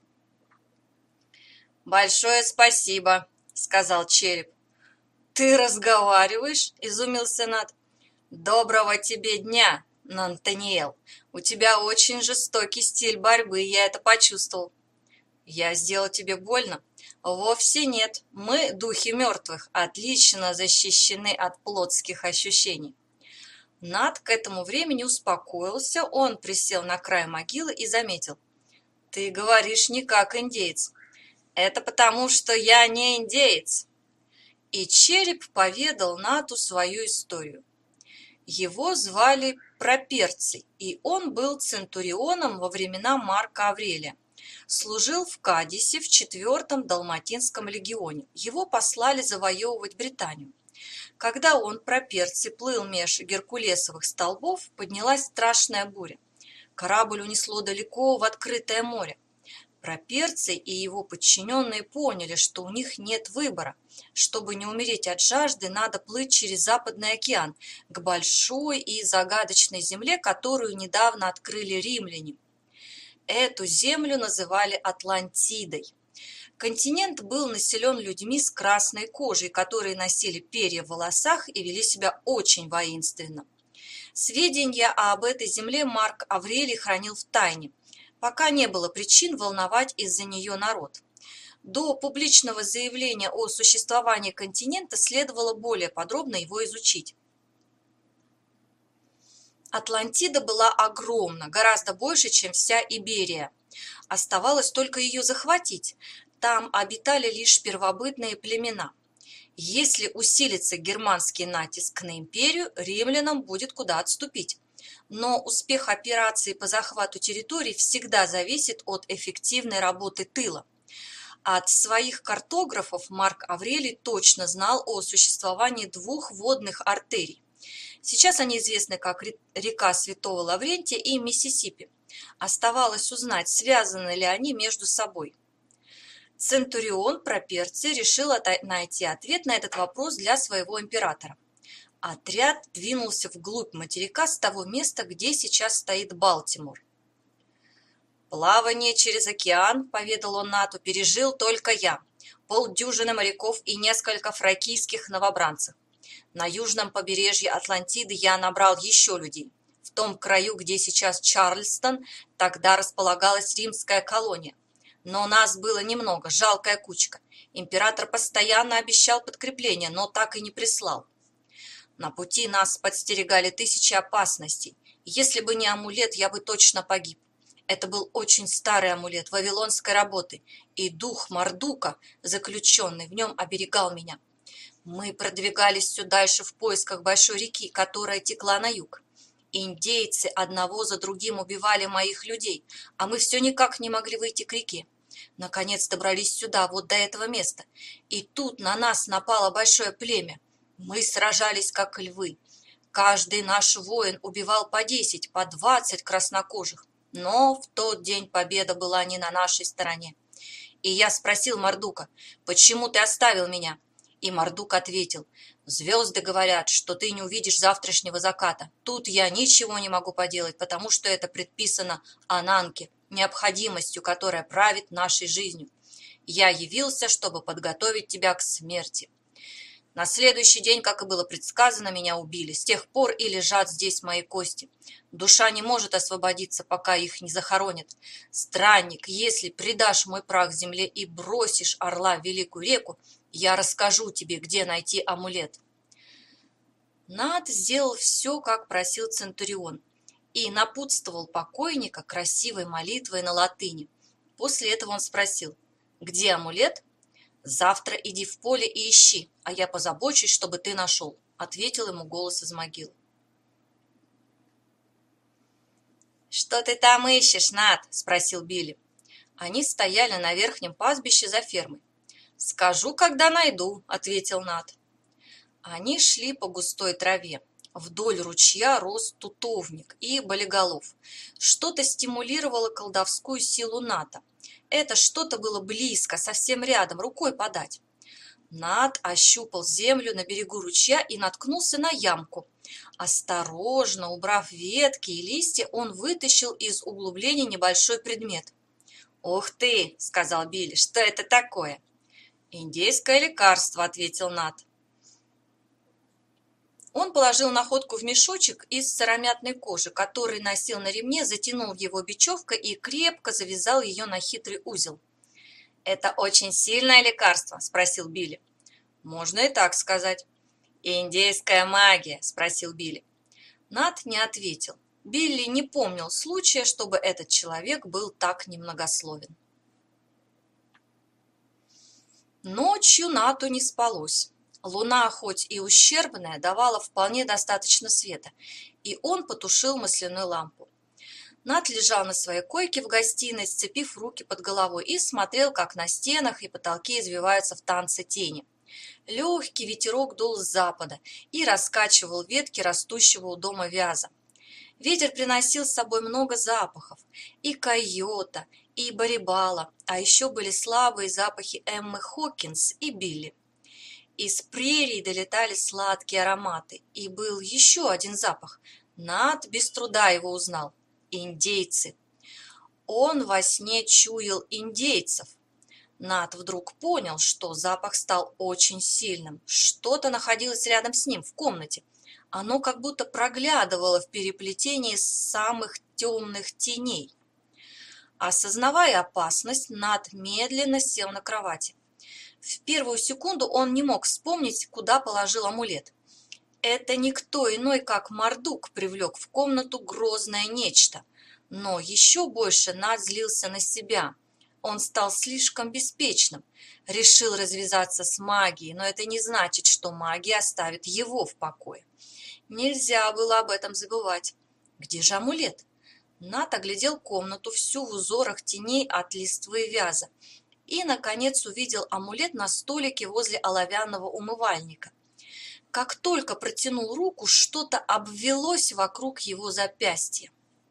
«Большое спасибо», — сказал череп. «Ты разговариваешь?» — изумился Нат. «Доброго тебе дня, Нантаниэл. У тебя очень жестокий стиль борьбы, я это почувствовал». «Я сделал тебе больно?» «Вовсе нет. Мы, духи мертвых, отлично защищены от плотских ощущений». Нат к этому времени успокоился, он присел на край могилы и заметил. «Ты говоришь не как индеец». «Это потому, что я не индеец». И череп поведал Нату свою историю. Его звали Проперций, и он был центурионом во времена Марка Аврелия. Служил в Кадисе в 4-м Далматинском легионе. Его послали завоевывать Британию. Когда он, Проперций, плыл меж геркулесовых столбов, поднялась страшная буря. Корабль унесло далеко в открытое море. Проперций и его подчиненные поняли, что у них нет выбора. Чтобы не умереть от жажды, надо плыть через Западный океан к большой и загадочной земле, которую недавно открыли римляне. Эту землю называли Атлантидой. Континент был населен людьми с красной кожей, которые носили перья в волосах и вели себя очень воинственно. Сведения об этой земле Марк Аврелий хранил в тайне, пока не было причин волновать из-за нее народ. До публичного заявления о существовании континента следовало более подробно его изучить. Атлантида была огромна, гораздо больше, чем вся Иберия. Оставалось только ее захватить. Там обитали лишь первобытные племена. Если усилится германский натиск на империю, римлянам будет куда отступить. Но успех операции по захвату территорий всегда зависит от эффективной работы тыла. От своих картографов Марк Аврелий точно знал о существовании 2 водных артерий. Сейчас они известны как река Святого Лаврентия и Миссисипи. Оставалось узнать, связаны ли они между собой. Центурион Проперций решил найти ответ на этот вопрос для своего императора. Отряд двинулся вглубь материка с того места, где сейчас стоит Балтимор. «Плавание через океан, — поведал он Нату, — пережил только я, полдюжины моряков и несколько фракийских новобранцев. На южном побережье Атлантиды я набрал еще людей. В том краю, где сейчас Чарльстон, тогда располагалась римская колония. Но нас было немного, жалкая кучка. Император постоянно обещал подкрепление, но так и не прислал. На пути нас подстерегали тысячи опасностей. Если бы не амулет, я бы точно погиб. Это был очень старый амулет вавилонской работы, и дух Мардука, заключенный в нем, оберегал меня. Мы продвигались все дальше в поисках большой реки, которая текла на юг. Индейцы одного за другим убивали моих людей, а мы все никак не могли выйти к реке. Наконец добрались сюда, вот до этого места, и тут на нас напало большое племя. Мы сражались, как львы. Каждый наш воин убивал по 10, по 20 краснокожих. Но в тот день победа была не на нашей стороне. И я спросил Мардука, почему ты оставил меня? И Мардук ответил, звезды говорят, что ты не увидишь завтрашнего заката. Тут я ничего не могу поделать, потому что это предписано Ананке, необходимостью, которая правит нашей жизнью. Я явился, чтобы подготовить тебя к смерти. На следующий день, как и было предсказано, меня убили. С тех пор и лежат здесь мои кости. Душа не может освободиться, пока их не захоронят. Странник, если предашь мой прах земле и бросишь орла в великую реку, я расскажу тебе, где найти амулет. Нат сделал все, как просил Центурион, и напутствовал покойника красивой молитвой на латыни. После этого он спросил: «Где амулет?» «Завтра иди в поле и ищи, а я позабочусь, чтобы ты нашел», — ответил ему голос из могилы. «Что ты там ищешь, Нат?» — спросил Билли. Они стояли на верхнем пастбище за фермой. «Скажу, когда найду», — ответил Нат. Они шли по густой траве. Вдоль ручья рос тутовник и болиголов. Что-то стимулировало колдовскую силу Ната. Это что-то было близко, совсем рядом, рукой подать. Нат ощупал землю на берегу ручья и наткнулся на ямку. Осторожно убрав ветки и листья, он вытащил из углубления небольшой предмет. «Ух ты!» — сказал Билли. «Что это такое?» «Индейское лекарство», — ответил Нат. Он положил находку в мешочек из сыромятной кожи, который носил на ремне, затянул его бечевкой и крепко завязал ее на хитрый узел. «Это очень сильное лекарство?» – спросил Билли. «Можно и так сказать». «Индейская магия?» – спросил Билли. Нат не ответил. Билли не помнил случая, чтобы этот человек был так немногословен. Ночью Нату не спалось. Луна, хоть и ущербная, давала вполне достаточно света, и он потушил масляную лампу. Нат лежал на своей койке в гостиной, сцепив руки под головой, и смотрел, как на стенах и потолке извиваются в танце тени. Легкий ветерок дул с запада и раскачивал ветки растущего у дома вяза. Ветер приносил с собой много запахов – и койота, и барибала, а еще были слабые запахи Эммы Хокинс и Билли. Из прерий долетали сладкие ароматы, и был еще один запах. Нат без труда его узнал – индейцы. Он во сне чуял индейцев. Нат вдруг понял, что запах стал очень сильным. Что-то находилось рядом с ним в комнате. Оно как будто проглядывало в переплетении самых темных теней. Осознавая опасность, Нат медленно сел на кровати. В первую секунду он не мог вспомнить, куда положил амулет. Это никто иной, как Мардук, привлек в комнату грозное нечто. Но еще больше Нат злился на себя. Он стал слишком беспечным, решил развязаться с магией, но это не значит, что магия оставит его в покое. Нельзя было об этом забывать. Где же амулет? Нат оглядел комнату всю в узорах теней от листвы вяза и, наконец, увидел амулет на столике возле оловянного умывальника. Как только протянул руку, что-то обвелось вокруг его запястья.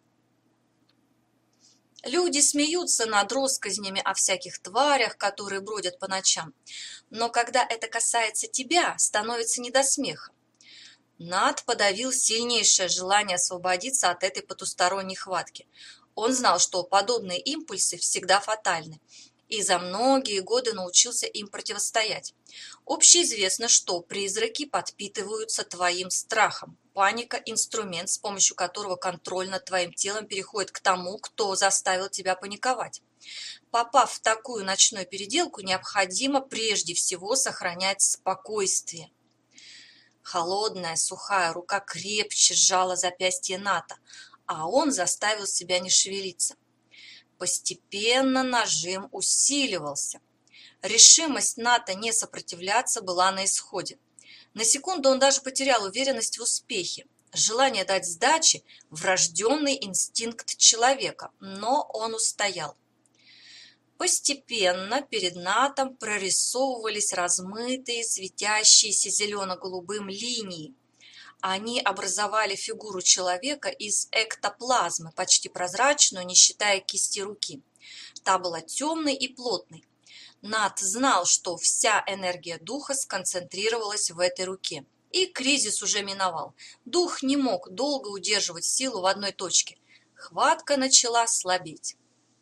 Люди смеются над россказнями о всяких тварях, которые бродят по ночам, но когда это касается тебя, становится не до смеха. Нат подавил сильнейшее желание освободиться от этой потусторонней хватки. Он знал, что подобные импульсы всегда фатальны, и за многие годы научился им противостоять. Общеизвестно, что призраки подпитываются твоим страхом. Паника – инструмент, с помощью которого контроль над твоим телом переходит к тому, кто заставил тебя паниковать. Попав в такую ночную переделку, необходимо прежде всего сохранять спокойствие. Холодная, сухая рука крепче сжала запястье Ната, а он заставил себя не шевелиться. Постепенно нажим усиливался. Решимость Ната не сопротивляться была на исходе. На секунду он даже потерял уверенность в успехе. Желание дать сдачи – врожденный инстинкт человека, но он устоял. Постепенно перед Натом прорисовывались размытые, светящиеся зелено-голубым линии. Они образовали фигуру человека из эктоплазмы, почти прозрачную, не считая кисти руки. Та была темной и плотной. Нат знал, что вся энергия духа сконцентрировалась в этой руке. И кризис уже миновал. Дух не мог долго удерживать силу в одной точке. Хватка начала слабеть.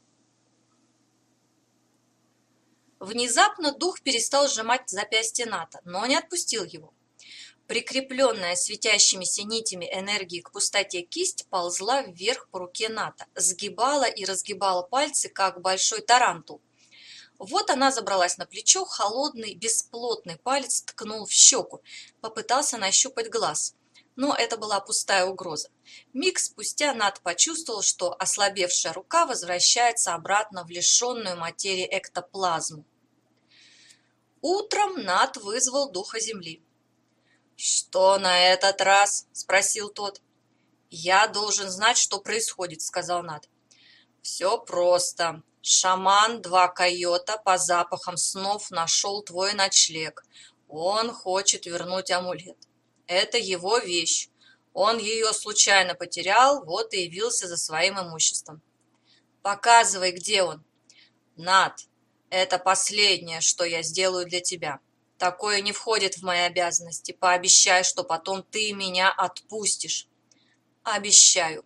Внезапно дух перестал сжимать запястье Ната, но не отпустил его. Прикрепленная светящимися нитями энергии к пустоте кисть ползла вверх по руке Ната, сгибала и разгибала пальцы, как большой тарантул. Вот она забралась на плечо, холодный, бесплотный палец ткнул в щеку, попытался нащупать глаз. Но это была пустая угроза. Миг спустя Нат почувствовал, что ослабевшая рука возвращается обратно в лишенную материи эктоплазму. Утром Нат вызвал духа земли. «Что на этот раз?» – спросил тот. «Я должен знать, что происходит», – сказал Нат. «Все просто. Шаман, два койота по запахам снов нашел твой ночлег. Он хочет вернуть амулет. Это его вещь. Он ее случайно потерял, вот и явился за своим имуществом. Показывай, где он». «Нат, это последнее, что я сделаю для тебя. Такое не входит в мои обязанности. Пообещай, что потом ты меня отпустишь». «Обещаю».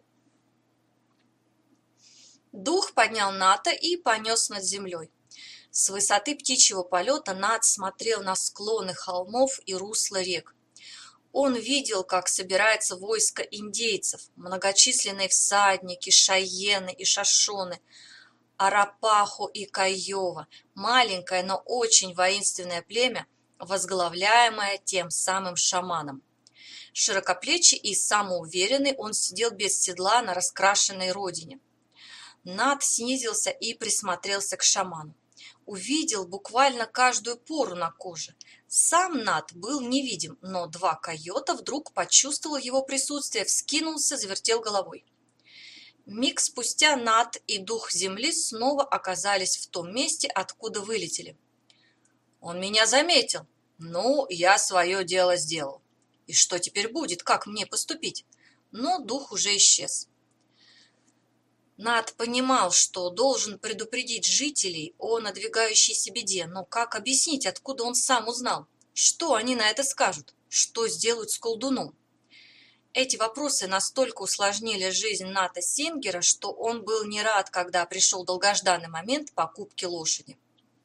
Дух поднял Ната и понес над землей. С высоты птичьего полета Нат смотрел на склоны холмов и русла рек. Он видел, как собирается войско индейцев, многочисленные всадники, шайены и шашоны, Арапахо и Кайова, маленькое, но очень воинственное племя, возглавляемое тем самым шаманом. Широкоплечий и самоуверенный, он сидел без седла на раскрашенной родине. Нат снизился и присмотрелся к шаману. Увидел буквально каждую пору на коже. Сам Нат был невидим, но два койота вдруг почувствовал его присутствие, вскинулся, завертел головой. Миг спустя Нат и дух земли снова оказались в том месте, откуда вылетели. «Он меня заметил. Ну, я свое дело сделал. И что теперь будет? Как мне поступить?» Но дух уже исчез. Нат понимал, что должен предупредить жителей о надвигающейся беде, но как объяснить, откуда он сам узнал? Что они на это скажут? Что сделают с колдуном? Эти вопросы настолько усложнили жизнь Ната Сингера, что он был не рад, когда пришел долгожданный момент покупки лошади.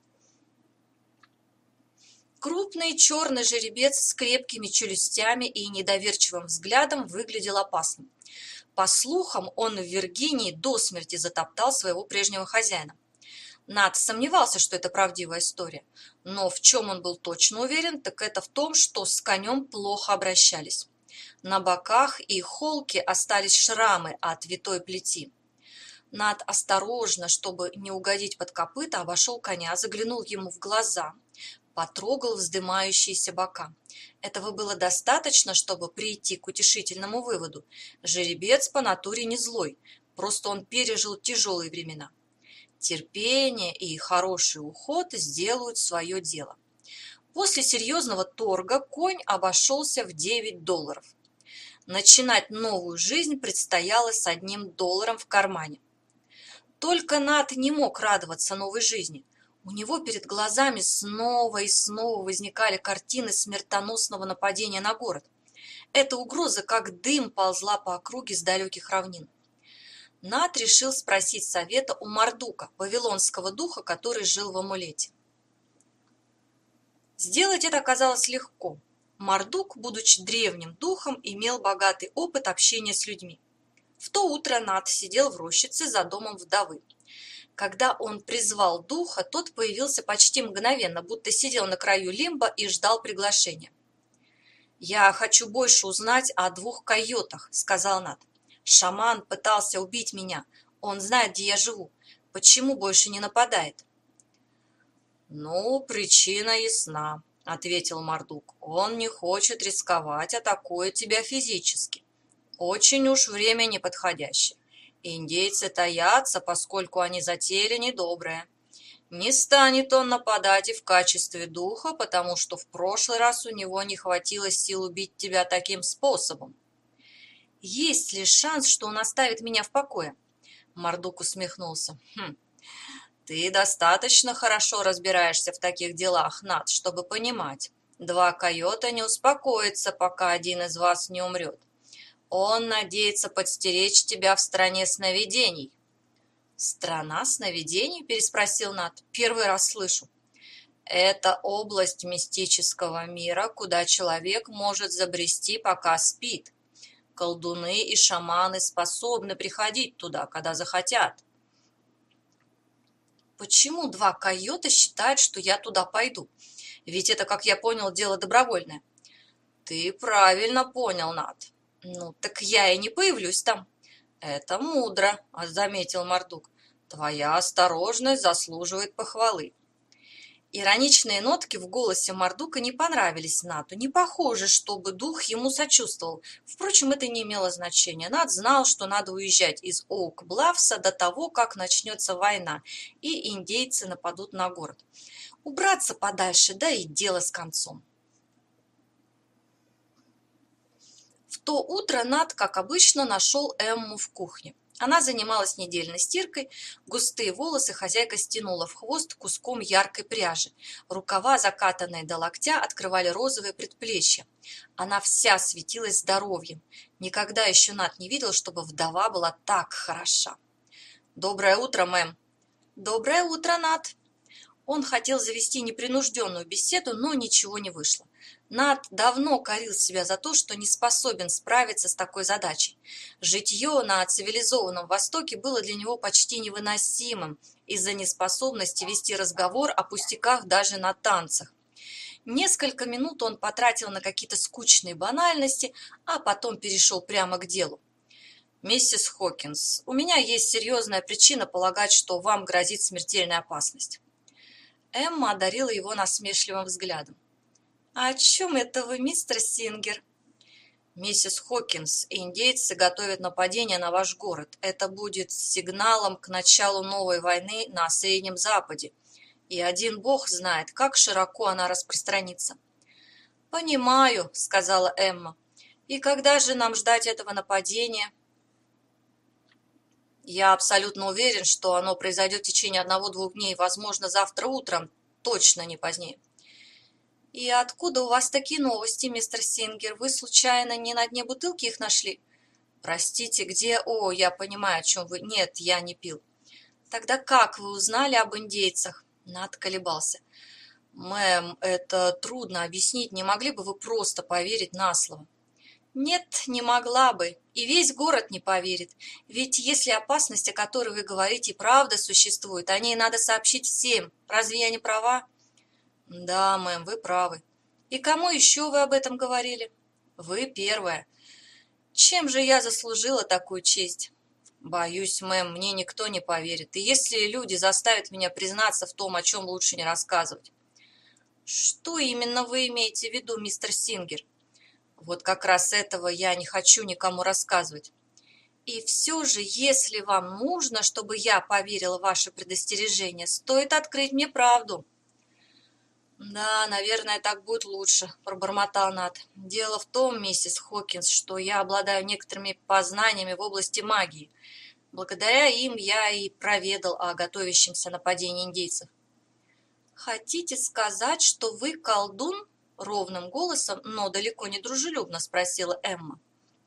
Крупный черный жеребец с крепкими челюстями и недоверчивым взглядом выглядел опасным. По слухам, он в Виргинии до смерти затоптал своего прежнего хозяина. Нат сомневался, что это правдивая история, но в чем он был точно уверен, так это в том, что с конем плохо обращались. На боках и холке остались шрамы от витой плети. Нат осторожно, чтобы не угодить под копыта, обошел коня, заглянул ему в глаза, потрогал вздымающиеся бока. Этого было достаточно, чтобы прийти к утешительному выводу. Жеребец по натуре не злой, просто он пережил тяжелые времена. Терпение и хороший уход сделают свое дело. После серьезного торга конь обошелся в $9. Начинать новую жизнь предстояло с $1 в кармане. Только Нат не мог радоваться новой жизни. У него перед глазами снова и снова возникали картины смертоносного нападения на город. Эта угроза, как дым, ползла по округе с далеких равнин. Нат решил спросить совета у Мардука, вавилонского духа, который жил в амулете. Сделать это оказалось легко. Мардук, будучи древним духом, имел богатый опыт общения с людьми. В то утро Нат сидел в рощице за домом вдовы. Когда он призвал духа, тот появился почти мгновенно, будто сидел на краю лимба и ждал приглашения. «Я хочу больше узнать о двух койотах», — сказал Нат. «Шаман пытался убить меня. Он знает, где я живу. Почему больше не нападает?» «Ну, причина ясна», — ответил Мардук. «Он не хочет рисковать, атакуя тебя физически. Очень уж время неподходящее. Индейцы таятся, поскольку они затеяли недоброе. Не станет он нападать и в качестве духа, потому что в прошлый раз у него не хватило сил убить тебя таким способом». «Есть ли шанс, что он оставит меня в покое?» Мардук усмехнулся. «Ты достаточно хорошо разбираешься в таких делах, Нат, чтобы понимать. Два койота не успокоятся, пока один из вас не умрет. Он надеется подстеречь тебя в стране сновидений». «Страна сновидений?» – переспросил Нат. «Первый раз слышу». «Это область мистического мира, куда человек может забрести, пока спит. Колдуны и шаманы способны приходить туда, когда захотят». «Почему два койота считают, что я туда пойду? Ведь это, как я понял, дело добровольное». «Ты правильно понял, Нат. Ну, так я и не появлюсь там. Это мудро, заметил Мордук. Твоя осторожность заслуживает похвалы. Ироничные нотки в голосе Мордука не понравились Нату. Не похоже, чтобы дух ему сочувствовал. Впрочем, это не имело значения. Нат знал, что надо уезжать из Оук-Блавса до того, как начнется война, и индейцы нападут на город. Убраться подальше, да и дело с концом. В то утро Нат, как обычно, нашел Эмму в кухне. Она занималась недельной стиркой, густые волосы хозяйка стянула в хвост куском яркой пряжи. Рукава, закатанные до локтя, открывали розовые предплечья. Она вся светилась здоровьем. Никогда еще Нат не видел, чтобы вдова была так хороша. «Доброе утро, мэм!» «Доброе утро, Нат!» Он хотел завести непринужденную беседу, но ничего не вышло. Нат давно корил себя за то, что не способен справиться с такой задачей. Житье на цивилизованном Востоке было для него почти невыносимым из-за неспособности вести разговор о пустяках даже на танцах. Несколько минут он потратил на какие-то скучные банальности, а потом перешел прямо к делу. «Миссис Хокинс, у меня есть серьезная причина полагать, что вам грозит смертельная опасность». Эмма одарила его насмешливым взглядом. «А о чем это вы, мистер Сингер?» «Миссис Хокинс, индейцы готовят нападение на ваш город. Это будет сигналом к началу новой войны на Среднем Западе. И один бог знает, как широко она распространится». «Понимаю», — сказала Эмма. «И когда же нам ждать этого нападения?» «Я абсолютно уверен, что оно произойдет в течение 1-2 дней, возможно, завтра утром, точно не позднее». «И откуда у вас такие новости, мистер Сингер? Вы, случайно, не на дне бутылки их нашли?» «Простите, где? О, я понимаю, о чем вы. Нет, я не пил». «Тогда как вы узнали об индейцах?» Нат колебался. «Мэм, это трудно объяснить. Не могли бы вы просто поверить на слово?» «Нет, не могла бы. И весь город не поверит. Ведь если опасность, о которой вы говорите, правда существует, о ней надо сообщить всем. Разве я не права?» «Да, мэм, вы правы. И кому еще вы об этом говорили?» «Вы первая». «Чем же я заслужила такую честь?» «Боюсь, мэм, мне никто не поверит. И если люди заставят меня признаться в том, о чем лучше не рассказывать». «Что именно вы имеете в виду, мистер Сингер?» «Вот как раз этого я не хочу никому рассказывать». «И все же, если вам нужно, чтобы я поверила в ваше предостережение, стоит открыть мне правду». «Да, наверное, так будет лучше», – пробормотал Нат. «Дело в том, миссис Хокинс, что я обладаю некоторыми познаниями в области магии. Благодаря им я и проведал о готовящемся нападении индейцев». «Хотите сказать, что вы колдун?» – ровным голосом, но далеко не дружелюбно спросила Эмма.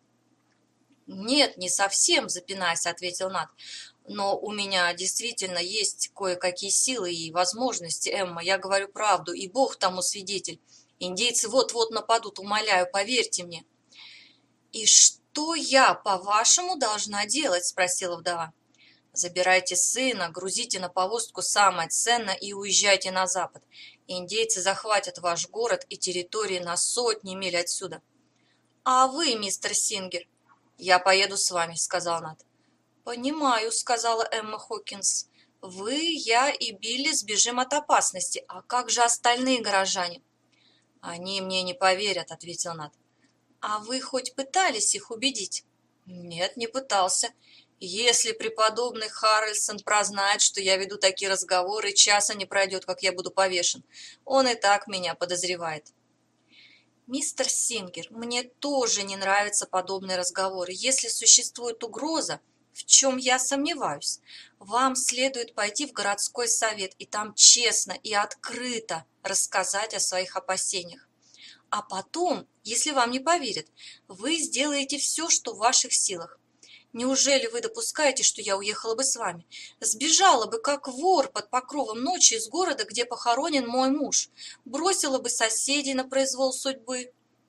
«Нет, не совсем, запинаясь, ответил Нат. Но у меня действительно есть кое-какие силы и возможности, Эмма. Я говорю правду, и Бог тому свидетель. Индейцы вот-вот нападут, умоляю, поверьте мне». «И что я, по-вашему, должна делать?» – спросила вдова. «Забирайте сына, грузите на повозку самое ценное и уезжайте на запад. Индейцы захватят ваш город и территории на сотни миль отсюда». «А вы, мистер Сингер?» «Я поеду с вами», – сказал Нат. «Понимаю», – сказала Эмма Хокинс. «Вы, я и Билли сбежим от опасности. А как же остальные горожане?» «Они мне не поверят», – ответил Нат. «А вы хоть пытались их убедить?» «Нет, не пытался. Если преподобный Харрельсон прознает, что я веду такие разговоры, часа не пройдет, как я буду повешен. Он и так меня подозревает». «Мистер Сингер, мне тоже не нравятся подобные разговоры. Если существует угроза, в чем я сомневаюсь, вам следует пойти в городской совет и там честно и открыто рассказать о своих опасениях. А потом, если вам не поверят, вы сделаете все, что в ваших силах. Неужели вы допускаете, что я уехала бы с вами? Сбежала бы, как вор под покровом ночи из города, где похоронен мой муж. Бросила бы соседей на произвол судьбы».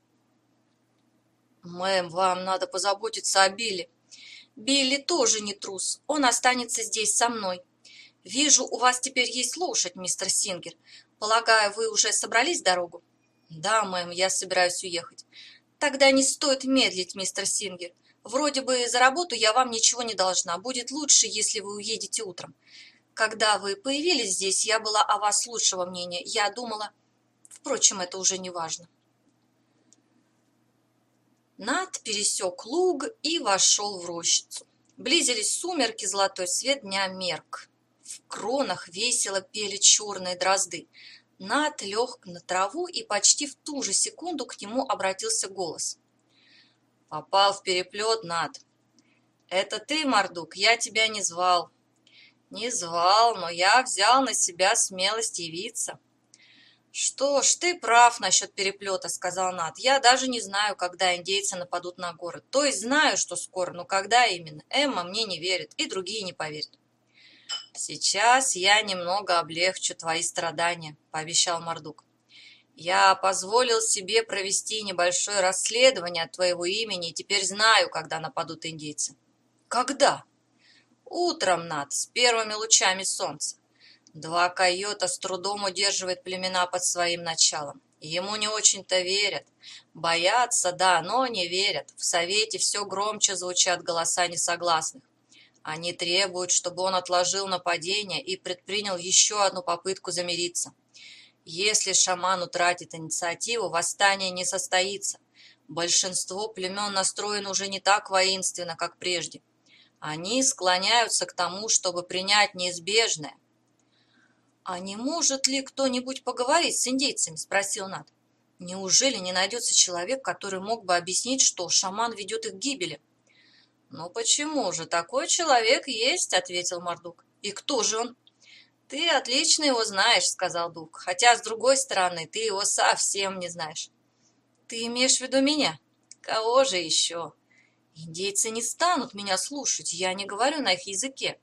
«Мэм, вам надо позаботиться о Билли». «Билли тоже не трус. Он останется здесь со мной. Вижу, у вас теперь есть лошадь, мистер Сингер. Полагаю, вы уже собрались в дорогу?» «Да, мэм, я собираюсь уехать». Тогда не стоит медлить, мистер Сингер. Вроде бы за работу я вам ничего не должна. Будет лучше, если вы уедете утром. Когда вы появились здесь, я была о вас лучшего мнения. Я думала... Впрочем, это уже не важно. Нат пересек луг и вошел в рощицу. Близились сумерки, золотой свет дня мерк. В кронах весело пели черные дрозды. Нат лег на траву, и почти в ту же секунду к нему обратился голос. «Попал в переплет, Нат. Это ты, Мардук, я тебя не звал». «Не звал, но я взял на себя смелость явиться». «Что ж, ты прав насчет переплета», — сказал Нат. «Я даже не знаю, когда индейцы нападут на город. То есть знаю, что скоро, но когда именно? Эмма мне не верит, и другие не поверят». «Сейчас я немного облегчу твои страдания», — пообещал Мардук. «Я позволил себе провести небольшое расследование от твоего имени, и теперь знаю, когда нападут индейцы». «Когда?» «Утром, Нат, с первыми лучами солнца. 2 койота с трудом удерживают племена под своим началом. Ему не очень-то верят. Боятся, да, но не верят. В совете все громче звучат голоса несогласных. Они требуют, чтобы он отложил нападение и предпринял еще одну попытку замириться. Если шаман утратит инициативу, восстание не состоится. Большинство племен настроено уже не так воинственно, как прежде. Они склоняются к тому, чтобы принять неизбежное. «А не может ли кто-нибудь поговорить с индейцами?» – спросил Нат. «Неужели не найдется человек, который мог бы объяснить, что шаман ведет их к гибели?» «Ну почему же? Такой человек есть», – ответил Мардук. «И кто же он?» «Ты отлично его знаешь», – сказал Дук. «Хотя, с другой стороны, ты его совсем не знаешь». «Ты имеешь в виду меня?» «Кого же еще?» «Индейцы не станут меня слушать, я не говорю на их языке».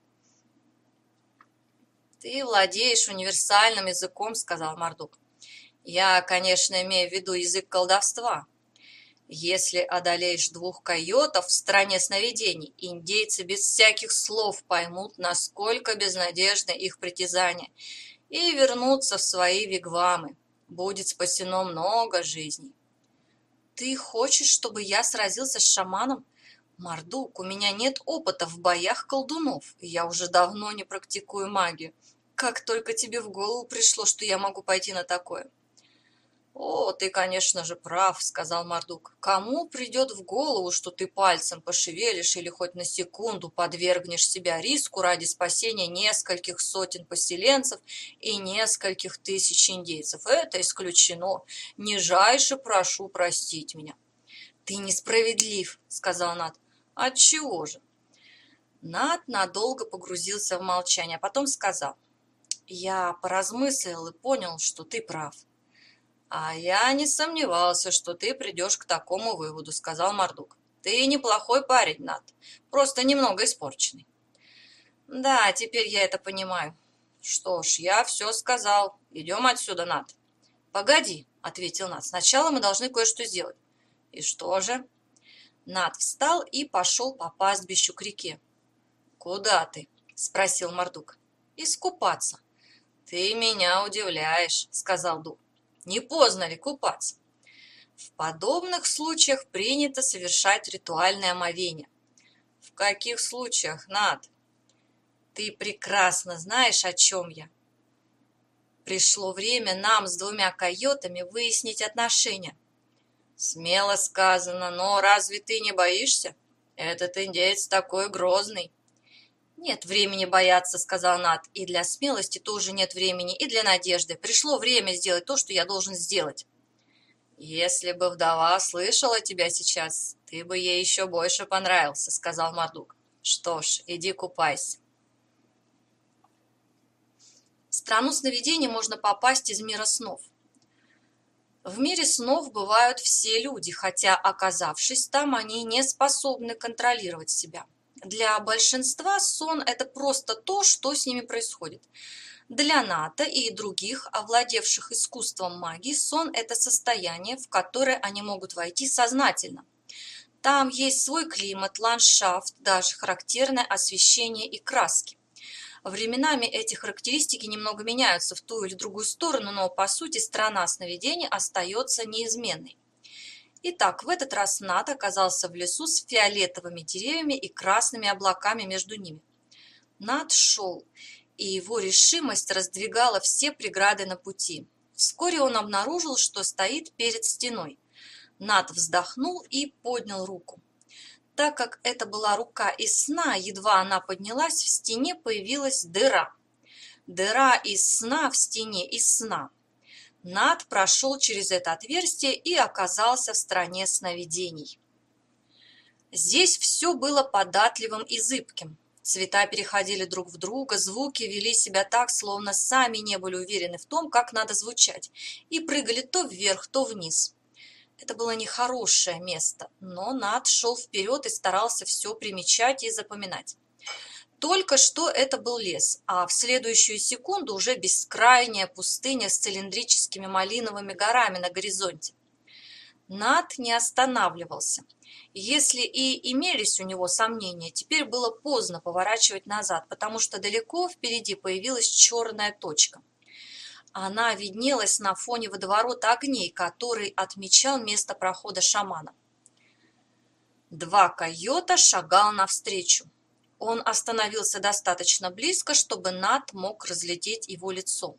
«Ты владеешь универсальным языком», — сказал Мардук. «Я, конечно, имею в виду язык колдовства. Если одолеешь 2 койотов в стране сновидений, индейцы без всяких слов поймут, насколько безнадежны их притязания, и вернутся в свои вигвамы. Будет спасено много жизней». «Ты хочешь, чтобы я сразился с шаманом? Мардук, у меня нет опыта в боях колдунов, и я уже давно не практикую магию. Как только тебе в голову пришло, что я могу пойти на такое?» «О, ты, конечно же, прав», — сказал Мардук. «Кому придет в голову, что ты пальцем пошевелишь или хоть на секунду подвергнешь себя риску ради спасения нескольких сотен поселенцев и нескольких тысяч индейцев? Это исключено. Нижайше прошу простить меня». «Ты несправедлив», — сказал Нат. «Отчего же?» Нат надолго погрузился в молчание, а потом сказал. «Я поразмыслил и понял, что ты прав». «А я не сомневался, что ты придешь к такому выводу», — сказал Мардук. «Ты неплохой парень, Нат, просто немного испорченный». «Да, теперь я это понимаю». «Что ж, я все сказал. Идем отсюда, Нат». «Погоди», — ответил Нат, — «сначала мы должны кое-что сделать». «И что же?» Нат встал и пошел по пастбищу к реке. «Куда ты?» — спросил Мардук. «Искупаться». «Ты меня удивляешь», — сказал Дук. «Не поздно ли купаться?» «В подобных случаях принято совершать ритуальное омовение». «В каких случаях, Нат?» «Ты прекрасно знаешь, о чем я». «Пришло время нам с 2 койотами выяснить отношения». «Смело сказано, но разве ты не боишься? Этот индеец такой грозный». «Нет времени бояться», — сказал Нат. «И для смелости тоже нет времени, и для надежды. Пришло время сделать то, что я должен сделать». «Если бы вдова слышала тебя сейчас, ты бы ей еще больше понравился», — сказал Мардук. «Что ж, иди купайся». В страну сновидений можно попасть из мира снов. В мире снов бывают все люди, хотя, оказавшись там, они не способны контролировать себя. Для большинства сон – это просто то, что с ними происходит. Для Ната и других, овладевших искусством магии, сон – это состояние, в которое они могут войти сознательно. Там есть свой климат, ландшафт, даже характерное освещение и краски. Временами эти характеристики немного меняются в ту или другую сторону, но по сути страна сновидений остается неизменной. Итак, в этот раз Нат оказался в лесу с фиолетовыми деревьями и красными облаками между ними. Нат шел, и его решимость раздвигала все преграды на пути. Вскоре он обнаружил, что стоит перед стеной. Нат вздохнул и поднял руку. Так как это была рука из сна, едва она поднялась, в стене появилась дыра. Дыра из сна в стене из сна. Нат прошел через это отверстие и оказался в стране сновидений. Здесь все было податливым и зыбким. Цвета переходили друг в друга, звуки вели себя так, словно сами не были уверены в том, как надо звучать, и прыгали то вверх, то вниз. Это было нехорошее место, но Нат шел вперед и старался все примечать и запоминать. Только что это был лес, а в следующую секунду уже бескрайняя пустыня с цилиндрическими малиновыми горами на горизонте. Нат не останавливался. Если и имелись у него сомнения, теперь было поздно поворачивать назад, потому что далеко впереди появилась черная точка. Она виднелась на фоне водоворота огней, который отмечал место прохода шамана. Два койота шагал навстречу. Он остановился достаточно близко, чтобы Нат мог разглядеть его лицо.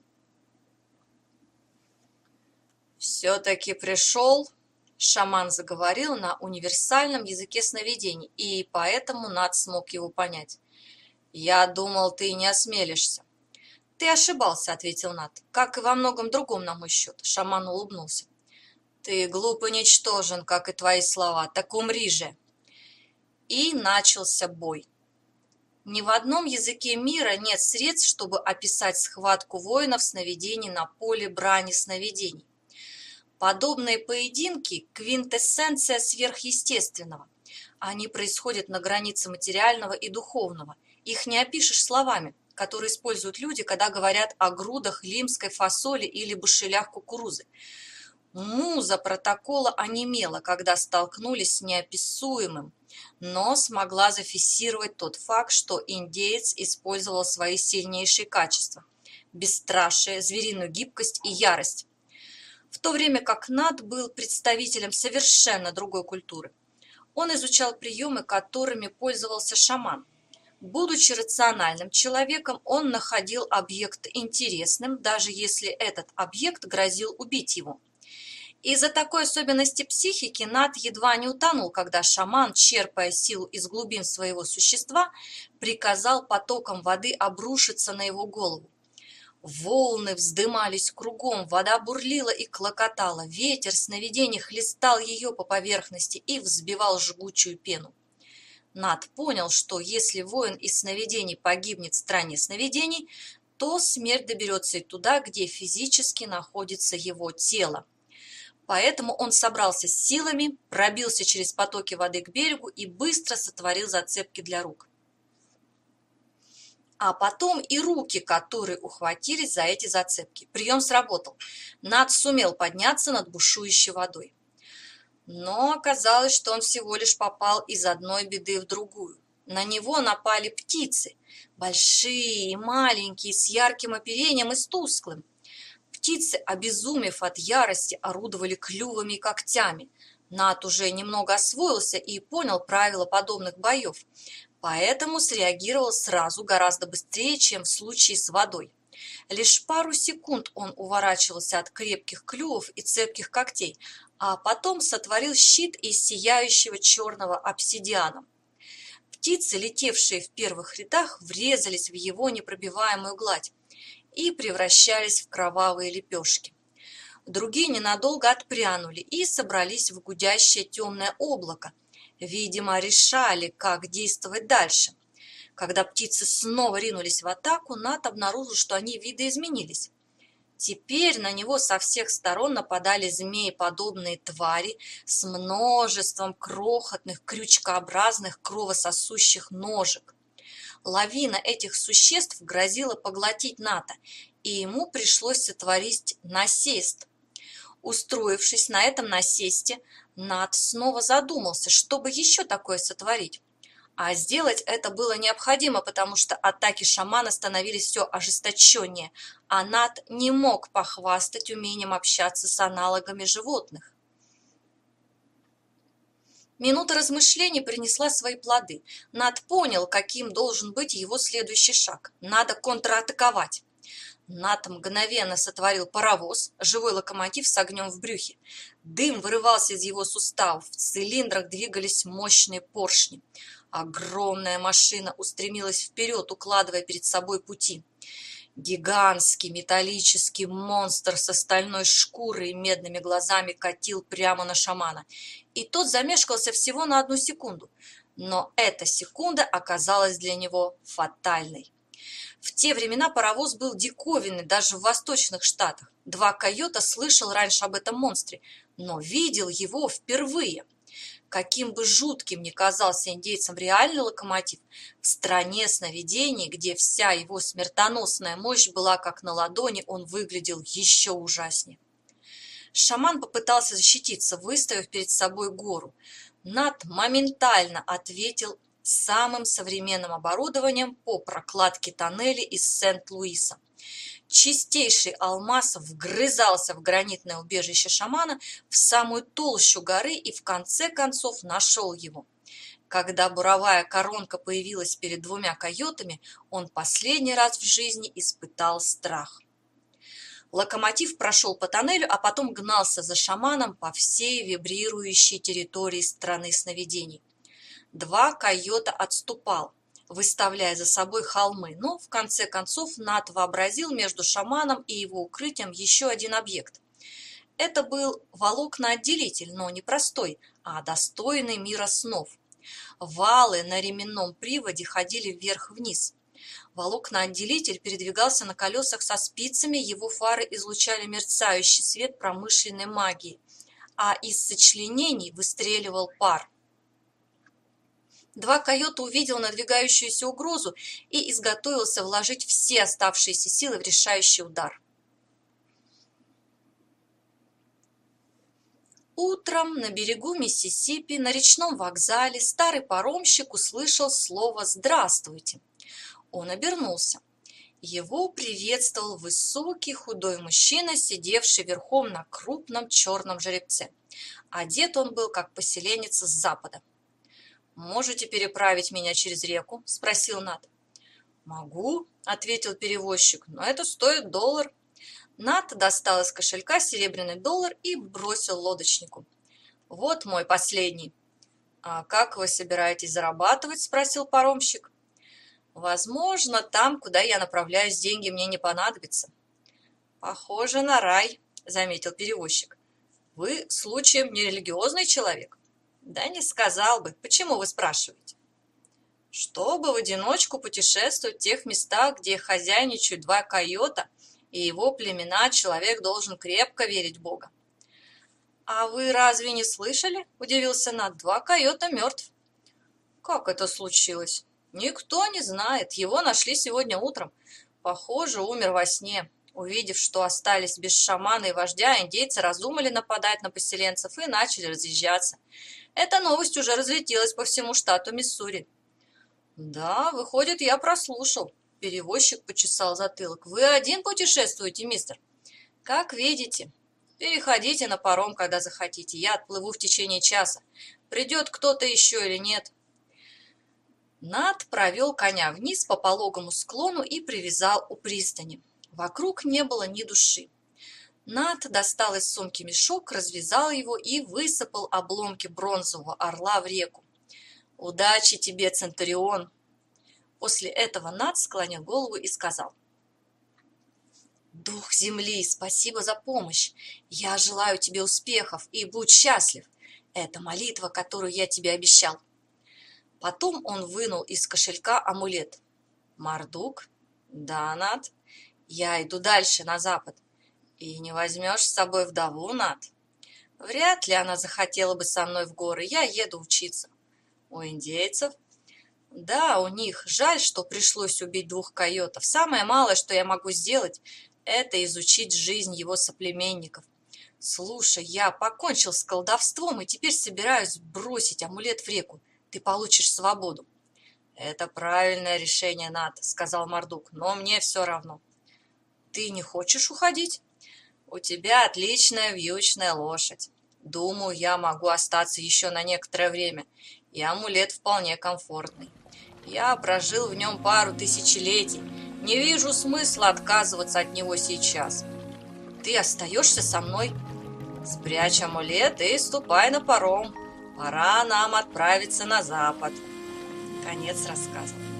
«Все-таки пришел», — шаман заговорил на универсальном языке сновидений, и поэтому Нат смог его понять. «Я думал, ты не осмелишься». «Ты ошибался», — ответил Нат, — «как и во многом другом на мой счет», — шаман улыбнулся. «Ты глуп и ничтожен, как и твои слова, так умри же». И начался бой. Ни в одном языке мира нет средств, чтобы описать схватку воинов сновидений на поле брани сновидений. Подобные поединки – квинтэссенция сверхъестественного. Они происходят на границе материального и духовного. Их не опишешь словами, которые используют люди, когда говорят о грудах лимской фасоли или бушелях кукурузы. Муза протокола онемела, когда столкнулись с неописуемым, но смогла зафиксировать тот факт, что индеец использовал свои сильнейшие качества – бесстрашие, звериную гибкость и ярость. В то время как Нат был представителем совершенно другой культуры. Он изучал приемы, которыми пользовался шаман. Будучи рациональным человеком, он находил объект интересным, даже если этот объект грозил убить его. Из-за такой особенности психики Нат едва не утонул, когда шаман, черпая силу из глубин своего существа, приказал потоком воды обрушиться на его голову. Волны вздымались кругом, вода бурлила и клокотала, ветер сновидений хлестал ее по поверхности и взбивал жгучую пену. Нат понял, что если воин из сновидений погибнет в стране сновидений, то смерть доберется и туда, где физически находится его тело. Поэтому он собрался с силами, пробился через потоки воды к берегу и быстро сотворил зацепки для рук. А потом и руки, которые ухватились за эти зацепки. Прием сработал. Нат сумел подняться над бушующей водой. Но оказалось, что он всего лишь попал из одной беды в другую. На него напали птицы, большие и маленькие, с ярким оперением и с тусклым. Птицы, обезумев от ярости, орудовали клювами и когтями. Нат уже немного освоился и понял правила подобных боев, поэтому среагировал сразу гораздо быстрее, чем в случае с водой. Лишь пару секунд он уворачивался от крепких клювов и цепких когтей, а потом сотворил щит из сияющего черного обсидиана. Птицы, летевшие в первых рядах, врезались в его непробиваемую гладь и превращались в кровавые лепешки. Другие ненадолго отпрянули и собрались в гудящее темное облако. Видимо, решали, как действовать дальше. Когда птицы снова ринулись в атаку, Нат обнаружил, что они видоизменились. Теперь на него со всех сторон нападали змееподобные твари с множеством крохотных крючкообразных кровососущих ножек. Лавина этих существ грозила поглотить Ната, и ему пришлось сотворить насест. Устроившись на этом насесте, Нат снова задумался, чтобы еще такое сотворить. А сделать это было необходимо, потому что атаки шамана становились все ожесточеннее, а Нат не мог похвастать умением общаться с аналогами животных. Минута размышлений принесла свои плоды. Нат понял, каким должен быть его следующий шаг. Надо контратаковать. Нат мгновенно сотворил паровоз, живой локомотив с огнем в брюхе. Дым вырывался из его суставов, в цилиндрах двигались мощные поршни. Огромная машина устремилась вперед, укладывая перед собой пути. Гигантский металлический монстр со стальной шкурой и медными глазами катил прямо на шамана. И тот замешкался всего на 1 секунду. Но эта секунда оказалась для него фатальной. В те времена паровоз был диковинный даже в Восточных Штатах. 2 койота слышал раньше об этом монстре, но видел его впервые. Каким бы жутким ни казался индейцам реальный локомотив, в стране сновидений, где вся его смертоносная мощь была как на ладони, он выглядел еще ужаснее. Шаман попытался защититься, выставив перед собой гору. Нат моментально ответил самым современным оборудованием по прокладке тоннелей из Сент-Луиса. Чистейший алмаз вгрызался в гранитное убежище шамана, в самую толщу горы, и в конце концов нашел его. Когда буровая коронка появилась перед 2 койотами, он последний раз в жизни испытал страх. Локомотив прошел по тоннелю, а потом гнался за шаманом по всей вибрирующей территории страны сновидений. 2 койота отступал, выставляя за собой холмы, но в конце концов Нат вообразил между шаманом и его укрытием еще один объект. Это был волокноотделитель, но не простой, а достойный мира снов. Валы на ременном приводе ходили вверх-вниз. Волокноотделитель передвигался на колесах со спицами, его фары излучали мерцающий свет промышленной магии, а из сочленений выстреливал пар. 2 койота увидел надвигающуюся угрозу и изготовился вложить все оставшиеся силы в решающий удар. Утром на берегу Миссисипи на речном вокзале старый паромщик услышал слово «Здравствуйте». Он обернулся. Его приветствовал высокий худой мужчина, сидевший верхом на крупном черном жеребце. Одет он был как поселенец с запада. «Можете переправить меня через реку?» – спросил Нат. «Могу», – ответил перевозчик, – «но это стоит $1». Нат достал из кошелька серебряный $1 и бросил лодочнику. «Вот мой последний». «А как вы собираетесь зарабатывать?» – спросил паромщик. «Возможно, там, куда я направляюсь, деньги мне не понадобятся». «Похоже на рай», – заметил перевозчик. «Вы, случаем, не религиозный человек?» «Да не сказал бы. Почему вы спрашиваете?» «Чтобы в одиночку путешествовать в тех местах, где хозяйничают 2 койота и его племена, человек должен крепко верить в Бога». «А вы разве не слышали?» – удивился Нат. 2 койота мертв. «Как это случилось?» «Никто не знает. Его нашли сегодня утром. Похоже, умер во сне». Увидев, что остались без шамана и вождя, индейцы раздумали нападать на поселенцев и начали разъезжаться. Эта новость уже разлетелась по всему штату Миссури. «Да, выходит, я прослушал». Перевозчик почесал затылок. «Вы один путешествуете, мистер?» «Как видите. Переходите на паром, когда захотите. Я отплыву в течение часа. Придет кто-то еще или нет». Нат провел коня вниз по пологому склону и привязал у пристани. Вокруг не было ни души. Нат достал из сумки мешок, развязал его и высыпал обломки бронзового орла в реку. «Удачи тебе, Центурион!» После этого Нат склонил голову и сказал: «Дух земли, спасибо за помощь. Я желаю тебе успехов и будь счастлив. Это молитва, которую я тебе обещал». Потом он вынул из кошелька амулет. «Мардук?» «Да, Нат. Я иду дальше, на запад. И не возьмешь с собой вдову, Нат?» «Вряд ли она захотела бы со мной в горы. Я еду учиться». «У индейцев?» «Да, у них. Жаль, что пришлось убить 2 койотов. Самое малое, что я могу сделать, это изучить жизнь его соплеменников. Слушай, я покончил с колдовством и теперь собираюсь бросить амулет в реку. Ты получишь свободу». «Это правильное решение, Нат», — сказал Мардук, — «но мне все равно». «Ты не хочешь уходить?» «У тебя отличная вьючная лошадь». Думаю, я могу остаться еще на некоторое время, и амулет вполне комфортный. Я прожил в нем пару тысячелетий, не вижу смысла отказываться от него сейчас. Ты остаешься со мной? Спрячь амулет и ступай на паром. Пора нам отправиться на запад. Конец рассказа.